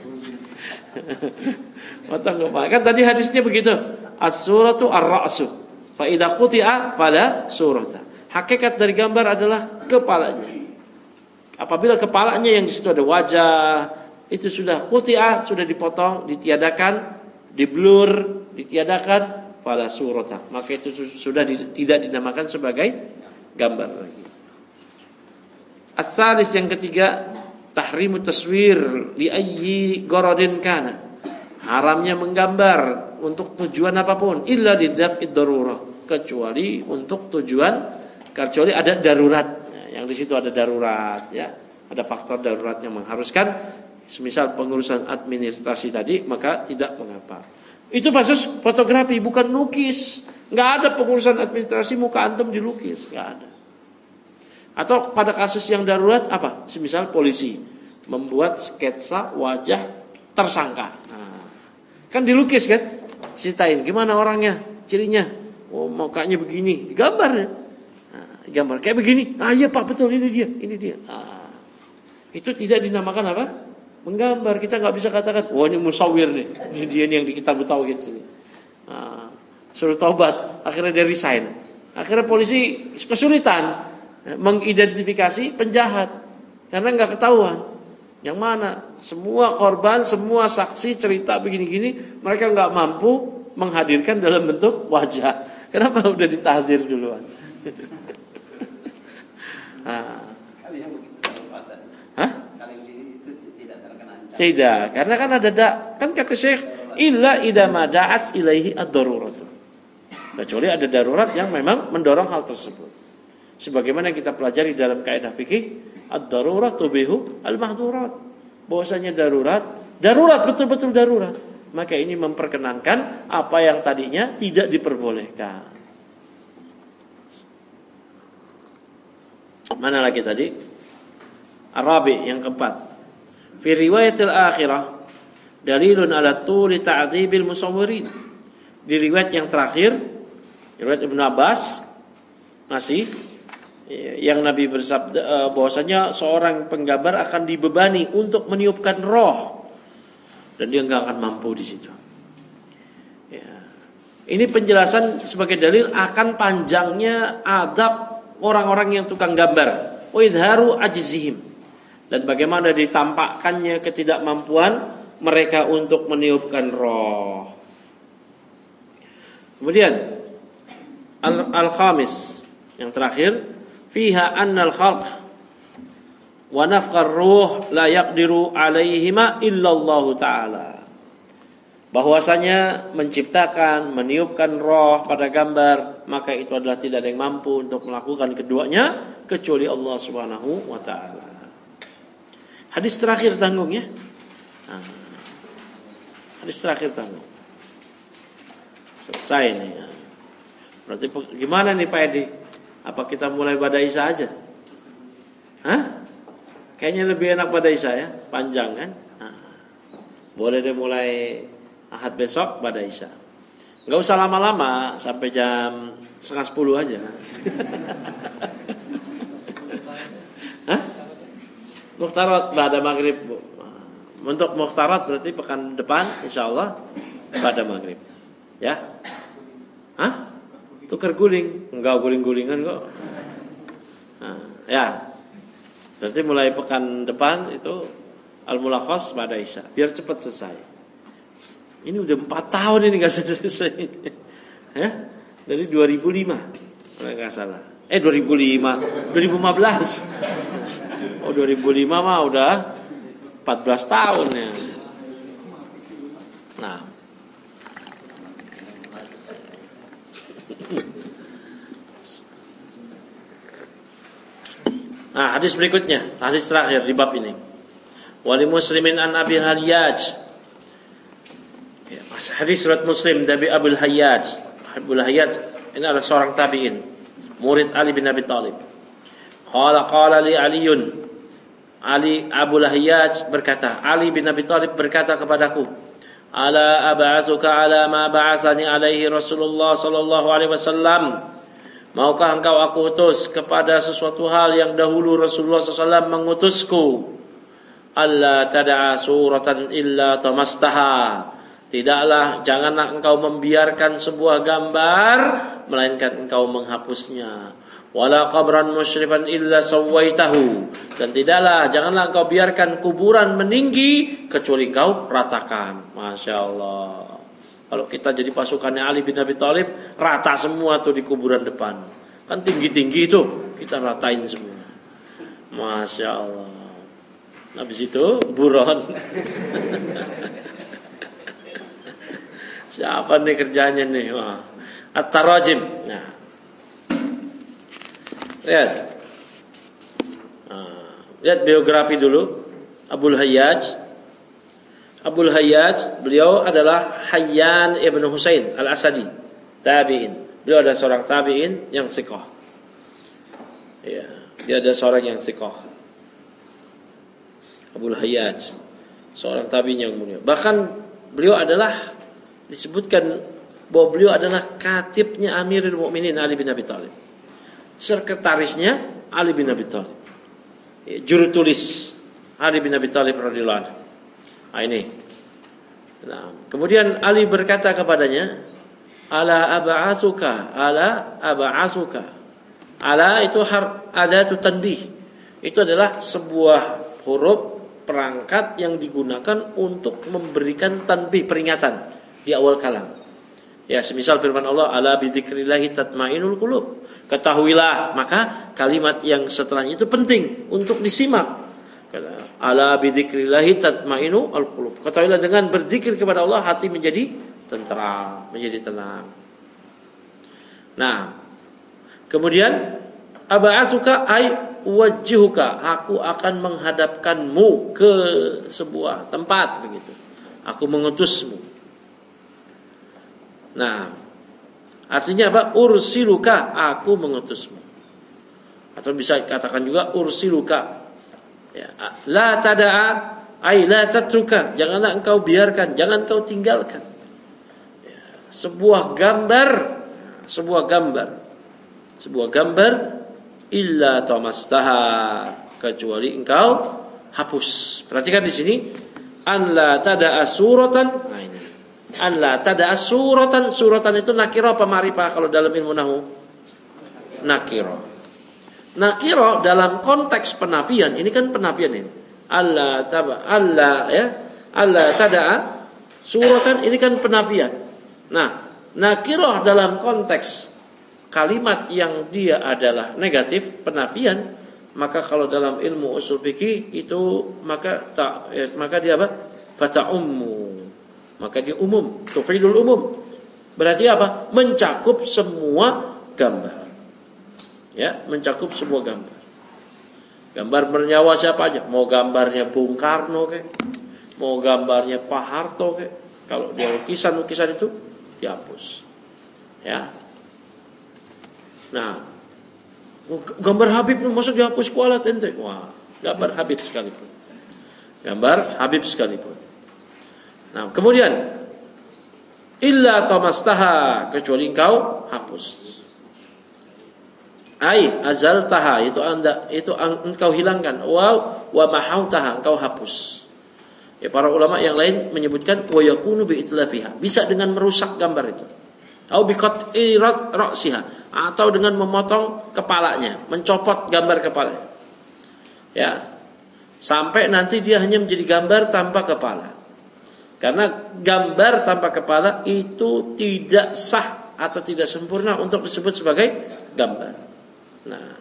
Potong kepala. Kan tadi hadisnya begitu. As-suratu ar-ra'su. Fa idza quti'a fala surata. Hakikat dari gambar adalah kepalanya. Apabila kepalanya yang di situ ada wajah, itu sudah quti'a, sudah dipotong, ditiadakan, diblur, ditiadakan, fala surata. Maka itu sudah tidak dinamakan sebagai gambar lagi. As-salis, yang ketiga, tahrimu taswir li ayyi gharadin kana. Haramnya menggambar untuk tujuan apapun, illa lidaf'id darurah, kecuali untuk tujuan, kecuali ada darurat. Yang di situ ada darurat, ya. Ada faktor darurat yang mengharuskan, semisal pengurusan administrasi tadi, maka tidak mengapa. Itu kasus fotografi, bukan lukis. Enggak ada pengurusan administrasi muka antum dilukis, enggak ada. Atau pada kasus yang darurat apa? Semisal polisi membuat sketsa wajah tersangka. Nah, kan dilukis kan? Ceritain gimana orangnya, cirinya. Oh, mukanya begini, digambar ya. Nah, gambar kayak begini. Ah, iya Pak, betul, ini dia. Nah, itu tidak dinamakan apa? Menggambar. Kita nggak bisa katakan, wah ini musawir nih, ini dia nih yang di kitab tauhid ini. Nah, suruh taubat, akhirnya dia resign. Akhirnya polisi kesulitan mengidentifikasi penjahat karena nggak ketahuan yang mana. Semua korban, semua saksi cerita begini-gini, mereka nggak mampu menghadirkan dalam bentuk wajah. Kenapa? Udah ditahdir duluan. Nah. Hah? Tidak, karena kan ada kan kata Syekh, illa idza mada'at ilaihi ad-darurat. Kecuali ada darurat yang memang mendorong hal tersebut. Sebagaimana yang kita pelajari dalam kaidah fikih, ad-darurat tubihu al-mahdzurat. Bahwasanya darurat betul-betul darurat. Maka ini memperkenankan apa yang tadinya tidak diperbolehkan. Mana lagi tadi? Arabi yang keempat. Fi riwayatil akhirah dalilun ala tuli ta'dzibil musawwirin. Di riwayat yang terakhir, riwayat Ibnu Abbas masih yang Nabi bersabda bahwasanya seorang penggambar akan dibebani untuk meniupkan roh dan dia enggak akan mampu di situ. Ya. Ini penjelasan sebagai dalil akan panjangnya adab orang-orang yang tukang gambar. Wa idharu ajzihim. Dan bagaimana ditampakkannya ketidakmampuan mereka untuk meniupkan roh. Kemudian al-khamis, yang terakhir, fiha annal khalq wa nafkhar ruh la yaqdiru alaihima illallah ta'ala. Bahwasanya menciptakan, meniupkan roh pada gambar, maka itu adalah tidak ada yang mampu untuk melakukan keduanya kecuali Allah Subhanahu wa taala. Hadis terakhir tanggung ya. Hadis terakhir tanggung. Selesai nih. Berarti gimana nih Pak Edi? Apa kita mulai pada Isya aja? Hah? Kayaknya lebih enak pada Isya ya, panjang kan? Nah, boleh deh mulai Ahad besok pada Isya. Enggak usah lama-lama, sampai jam 9:30 aja. Hah? Mukhtarat pada maghrib. Untuk mukhtarat berarti pekan depan insyaallah pada maghrib. Ya? Hah? Tukar guling, enggak guling-gulingan kok. Nah, ya. Berarti mulai pekan depan itu Al-Mulakhas pada Isya, biar cepat selesai. Ini udah 4 tahun ini enggak selesai. Ya? Dari 2005. Kalau enggak salah. 2005, 2015. Oh, 2005 mah udah 14 tahun ya. Nah, hadis berikutnya, hadis terakhir di bab ini. Wali Muslimin an Abi Hayyaj. Ya, hadis riwayat Muslim dari Abu Hayyaj. Abu Hayyaj ini adalah seorang tabi'in, murid Ali bin Abi Thalib. Qala li Aliun. Ali Abu Hayyaj berkata, Ali bin Abi Thalib berkata kepadaku, ala ab'atsuka ala ma ba'atsani alaihi Rasulullah sallallahu alaihi wasallam. Maukah engkau aku utus kepada sesuatu hal yang dahulu Rasulullah SAW mengutusku? Allah tada'a suratan illa tamastaha. Tidaklah, janganlah engkau membiarkan sebuah gambar, melainkan engkau menghapusnya. Wala qabran musyrifan illa sawaitahu. Dan tidaklah, janganlah engkau biarkan kuburan meninggi, kecuali engkau ratakan. Masya Allah. Kalau kita jadi pasukannya Ali bin Abi Thalib, rata semua tuh di kuburan depan. Kan tinggi-tinggi itu, kita ratain semua. Masya Allah. Habis itu buron. Siapa nih kerjanya nih? Wah. At-Tarajim. Nah. Lihat. Lihat biografi dulu Abu Hayyaj. Abu Hayyaj, beliau adalah Hayyan ibn Husain al-Asadi, tabi'in. Beliau adalah seorang tabi'in yang thiqah. Ya, dia adalah seorang yang thiqah. Abu Hayyaj, seorang tabi'in yang mulia. Bahkan beliau adalah disebutkan bahwa beliau adalah katibnya Amirul Mukminin Ali bin Abi Thalib. Sekretarisnya Ali bin Abi Thalib. Ya, juru tulis Ali bin Abi Thalib radhiyallahu anhu. Nah, ini. Nah, kemudian Ali berkata kepadanya, ala ab'atsuka, ala ab'atsuka. Ala itu adatu tanbih. Itu adalah sebuah huruf perangkat yang digunakan untuk memberikan tanbih, peringatan di awal kalam. Ya, semisal firman Allah, ala bidzikrillahi tatmainul qulub. Ketahuilah, maka kalimat yang setelahnya itu penting untuk disimak. Ala bidzikrillahi tatmainu alqulub. Ketahuilah, dengan berzikir kepada Allah hati menjadi tentram, menjadi tenang. Nah, kemudian ab'atsuka ay wajhihuka, aku akan menghadapkanmu ke sebuah tempat begitu. Aku mengutusmu. Nah, artinya apa? Ursiluka, aku mengutusmu. Atau bisa katakan juga ursiluka. Ya, la tada'a ay la tatruka, janganlah engkau biarkan, jangan engkau tinggalkan. Ya, sebuah gambar illa tamastaha, kecuali engkau hapus. Perhatikan di sini, an la tada'a suratan. Nah, ini. An la tada'a suratan. Suratan itu nakirah apa ma'rifah kalau dalam ilmu nahwu? Nakirah. Nakirah dalam konteks penafian, ini kan penafian ini. Allah tada'a suratan, ini kan penafian. Nah, nakirah dalam konteks kalimat yang dia adalah negatif, penafian, maka kalau dalam ilmu usul fikih itu maka dia apa? Fata'ummu. Maka dia umum, tufidul umum. Berarti apa? Mencakup semua gambar. Ya, mencakup semua gambar. Gambar bernyawa siapa aja? Mau gambarnya Bung Karno kek, mau gambarnya Pak Harto kek. Kalau dia lukisan itu dihapus. Ya. Nah, Gambar Habib masuk dihapus kualat ente. Wah, gambar Habib sekalipun. Gambar Habib sekalipun. Nah, kemudian illa tamastaha, kecuali engkau hapus. Ai azaltaha, itu engkau hilangkan. Wa mahautaha, engkau hapus. Ya, para ulama yang lain menyebutkan wa yakunu bi itlafiha, bisa dengan merusak gambar itu. Atau bi qat'i ra'siha, atau dengan memotong kepalanya, mencopot gambar kepalanya. Ya. Sampai nanti dia hanya menjadi gambar tanpa kepala. Karena gambar tanpa kepala itu tidak sah atau tidak sempurna untuk disebut sebagai gambar. Nah.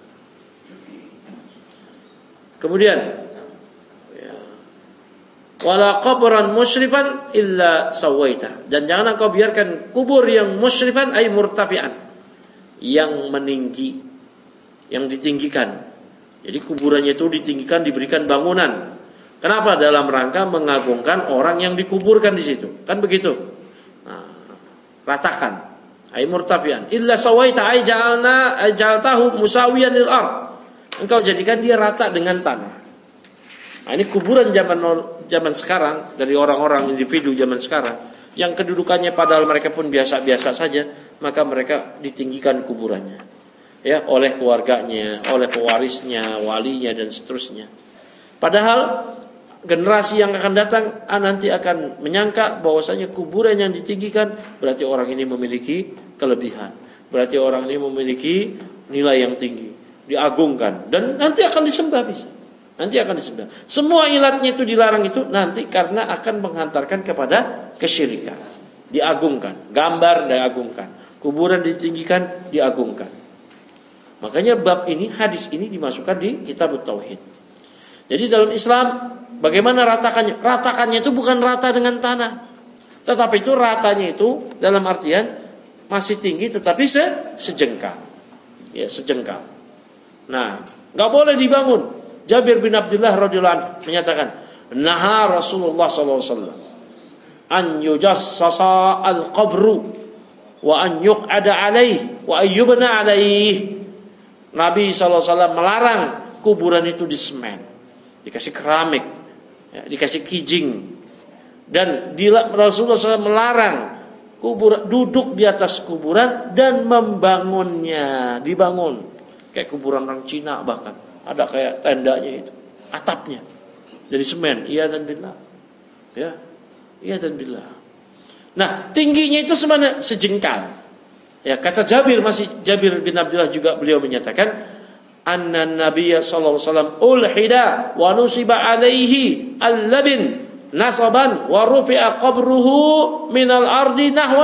Kemudian wala qabran musyrifan illa sawaita, dan jangan engkau biarkan kubur yang musyrifan ay murtafi'an, yang meninggi, yang ditinggikan. Jadi kuburannya itu ditinggikan, diberikan bangunan. Kenapa? Dalam rangka mengagungkan orang yang dikuburkan di situ. Kan begitu. Nah, ratakan. Ay murtafi'an illa sawaita ay ja'altahu musawiyan lil ard. Engkau jadikan dia rata dengan tanah. Nah, ini kuburan zaman sekarang, dari orang-orang individu zaman sekarang yang kedudukannya padahal mereka pun biasa-biasa saja, maka mereka ditinggikan kuburannya, ya, oleh keluarganya, oleh pewarisnya, walinya dan seterusnya. Padahal generasi yang akan datang nanti akan menyangka bahwasanya kuburan yang ditinggikan berarti orang ini memiliki kelebihan, berarti orang ini memiliki nilai yang tinggi, diagungkan, dan nanti akan disembah bisa. Nanti akan disembah. Semua ilatnya itu dilarang itu nanti karena akan menghantarkan kepada kesyirikan. Diagungkan, gambar diagungkan, kuburan ditinggikan, diagungkan. Makanya bab ini, hadis ini dimasukkan di kitab tauhid. Jadi dalam Islam bagaimana ratakannya? Ratakannya itu bukan rata dengan tanah, tetapi itu ratanya itu dalam artian masih tinggi tetapi sejengkal. Ya, sejengkal. Nah, enggak boleh dibangun. Jabir bin Abdullah radhiyallahu anhu menyatakan, "Naha Rasulullah sallallahu alaihi wasallam an yujassasa al-qabru wa an yuq'ada alaihi wa ayyubna alaihi." Nabi sallallahu alaihi wasallam melarang kuburan itu disemen, dikasih keramik, ya, dikasih kijing, dan Rasulullah SAW melarang duduk di atas kuburan dan membangunnya, dibangun kayak kuburan orang Cina bahkan. Ada kayak tendanya itu, atapnya dari semen. Iya dan billah. Ya, iya dan billah. Nah, tingginya itu semana sejengkal. Ya, kata Jabir bin Abdullah juga beliau menyatakan, anna Nabiyya sallallahu alaihi wasallam ulhida wa nusiba alaihi al-labin nasaban wa rufi'a qabruhu minal ardi nahwa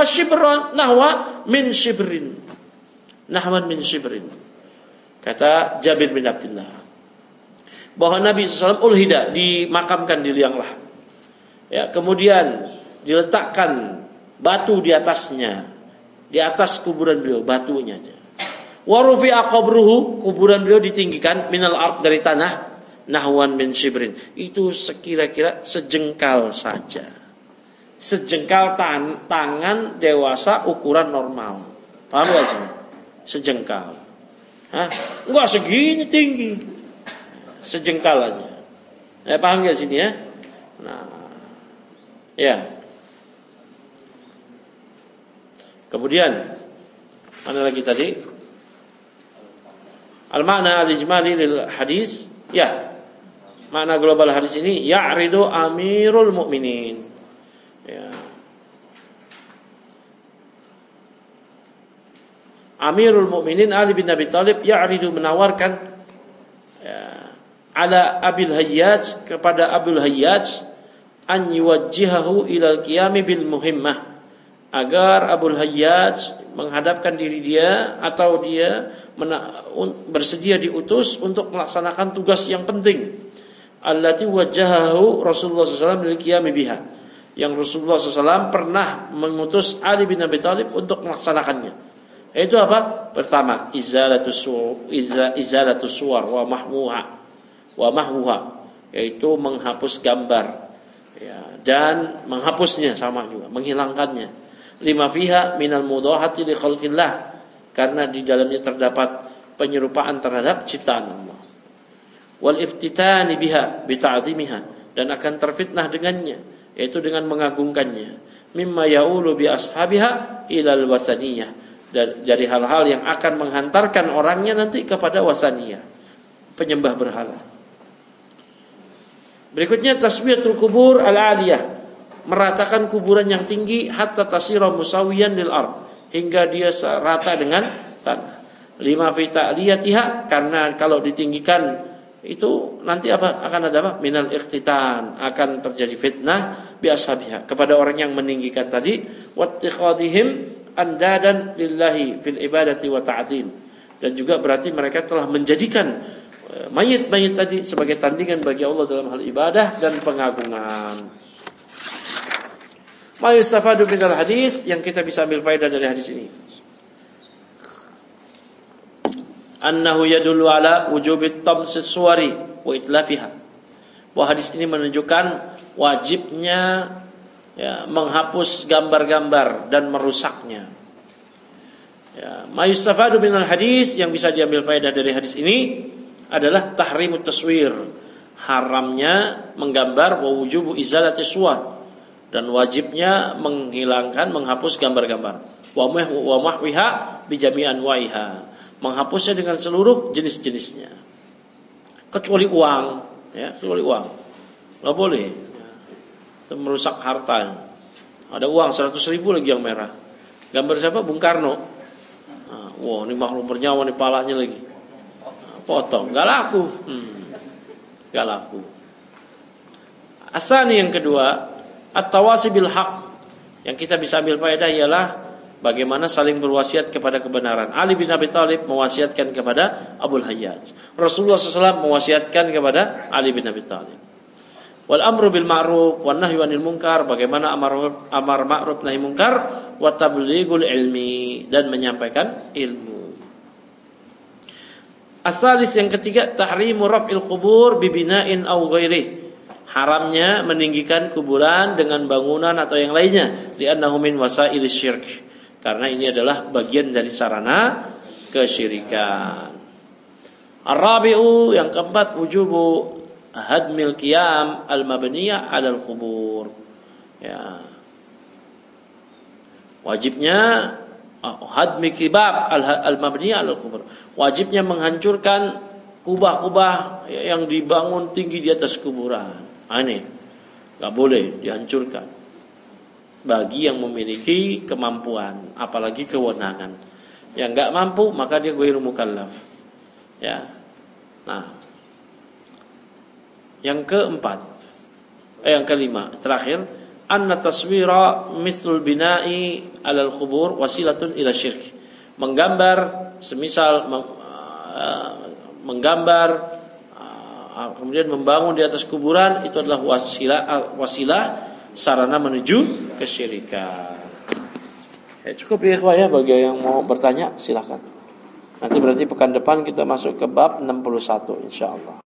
min shibrin. Nahwan min shibrin. Kata Jabir bin Abdullah bahwa Nabi SAW ulhida, dimakamkan di liang lahat. Ya, kemudian diletakkan batu di atasnya, di atas kuburan beliau, batunya. Wa rufi'a qabruhu, kuburan beliau ditinggikan minal ard, dari tanah, nahwan min shibrin. Itu sekira-kira sejengkal saja. Sejengkal tangan dewasa ukuran normal. Paham gak sih? Sejengkal. Enggak segini tinggi, sejengkal aja. Paham gak sini ya? Nah, ya. Kemudian mana lagi tadi? Al-makna al-ijmali lil hadis. Ya, makna global hadis ini ya'ridu amirul mu'minin. Ya. Amirul Mukminin Ali bin Abi Thalib ya'ridu, menawarkan, ya, ala Abil Hayyaj, kepada Abul Hayyaj, an yuwajjihahu ilal qiyami bil muhimmah, agar Abul Hayyaj menghadapkan diri dia atau dia bersedia diutus untuk melaksanakan tugas yang penting, allati wajjahahu Rasulullah SAW lil qiyami biha, yang Rasulullah SAW pernah mengutus Ali bin Abi Thalib untuk melaksanakannya. Itu apa? Pertama, izalatus suwar wa mahwuha, yaitu menghapus gambar, ya, dan menghapusnya sama juga, menghilangkannya. Lima fiha minal mudahati li khalqillah, karena di dalamnya terdapat penyerupaan terhadap ciptaan Allah. Wal iftitani biha bita'dhimiha, dan akan terfitnah dengannya, yaitu dengan mengagungkannya. Mimma yaulu bi ashabiha ilal wasaniyah, dari hal-hal yang akan menghantarkan orangnya nanti kepada wasaniyah, penyembah berhala. Berikutnya taswiyatul kubur al-aliyah, meratakan kuburan yang tinggi hatta tasira musawiyan lil ard, hingga dia rata dengan tanah. Lima fi ta'liyatiha, karena kalau ditinggikan itu nanti apa? Akan ada apa? Minal ikhtitan, akan terjadi fitnah bi ashabiha, kepada orang yang meninggikan tadi, wattikhadhihim andadan lillahi fil ibadati wa ta'zim, dan juga berarti mereka telah menjadikan mayit-mayit tadi sebagai tandingan bagi Allah dalam hal ibadah dan pengagungan. Ma yustafadu minal hadis, yang kita bisa ambil faedah dari hadis ini. Annahu yadullu ala wujubi tamsis suwari wa itlafiha. Bahwa hadis ini menunjukkan wajibnya menghapus gambar-gambar dan merusaknya. Ma yustafadu minal hadis, yang bisa diambil faedah dari hadis ini adalah tahrimut taswir, haramnya menggambar, wa wujubu izalati suwar, dan wajibnya menghilangkan, menghapus gambar-gambar. Wa mahwiha bijami anwaiha, menghapusnya dengan seluruh jenis-jenisnya, kecuali uang, kecuali uang, nggak boleh. Itu merusak harta. Ada uang 100.000 lagi yang merah, gambar siapa? Bung Karno. Wah, ini makhluk bernyawa, nih palanya lagi, potong, nggak laku, nggak laku. Asani yang kedua, at-tawasi bil haq, yang kita bisa ambil faedah ialah bagaimana saling berwasiat kepada kebenaran. Ali bin Abi Thalib mewasiatkan kepada Abul Hayyaj, Rasulullah SAW mewasiatkan kepada Ali bin Abi Thalib. Wal amru bil ma'ruf wan nahyu 'anil munkar, bagaimana amar ma'ruf nahi munkar, wa tablighul ilmi, dan menyampaikan ilmu. Asalis yang ketiga, tahrimu raf'il qubur bi bina'in aw ghairihi, haramnya meninggikan kuburan dengan bangunan atau yang lainnya, li'annahu min wasailis syirk, karena ini adalah bagian dari sarana kesyirikan. Ar-rabi'u, yang keempat, wujubu hadmil qiyam al-mabniyah 'alal qubur. Wajibnya hadmi kibab al-mabniyah 'alal qubur, wajibnya menghancurkan kubah-kubah yang dibangun tinggi di atas kuburan. Ini enggak boleh dihancurkan bagi yang memiliki kemampuan, apalagi kewenangan. Yang enggak mampu maka dia ghairu mukallaf. Nah, yang keempat, yang kelima, terakhir, anna taswira mithlul bina'i 'alal qubur wasilatun ila syirk. Menggambar, semisal menggambar kemudian membangun di atas kuburan, itu adalah wasilah sarana menuju kesyirikan. Cukup ya ikhwah ya, bagi yang mau bertanya silakan. Nanti berarti pekan depan kita masuk ke bab 61 insyaallah.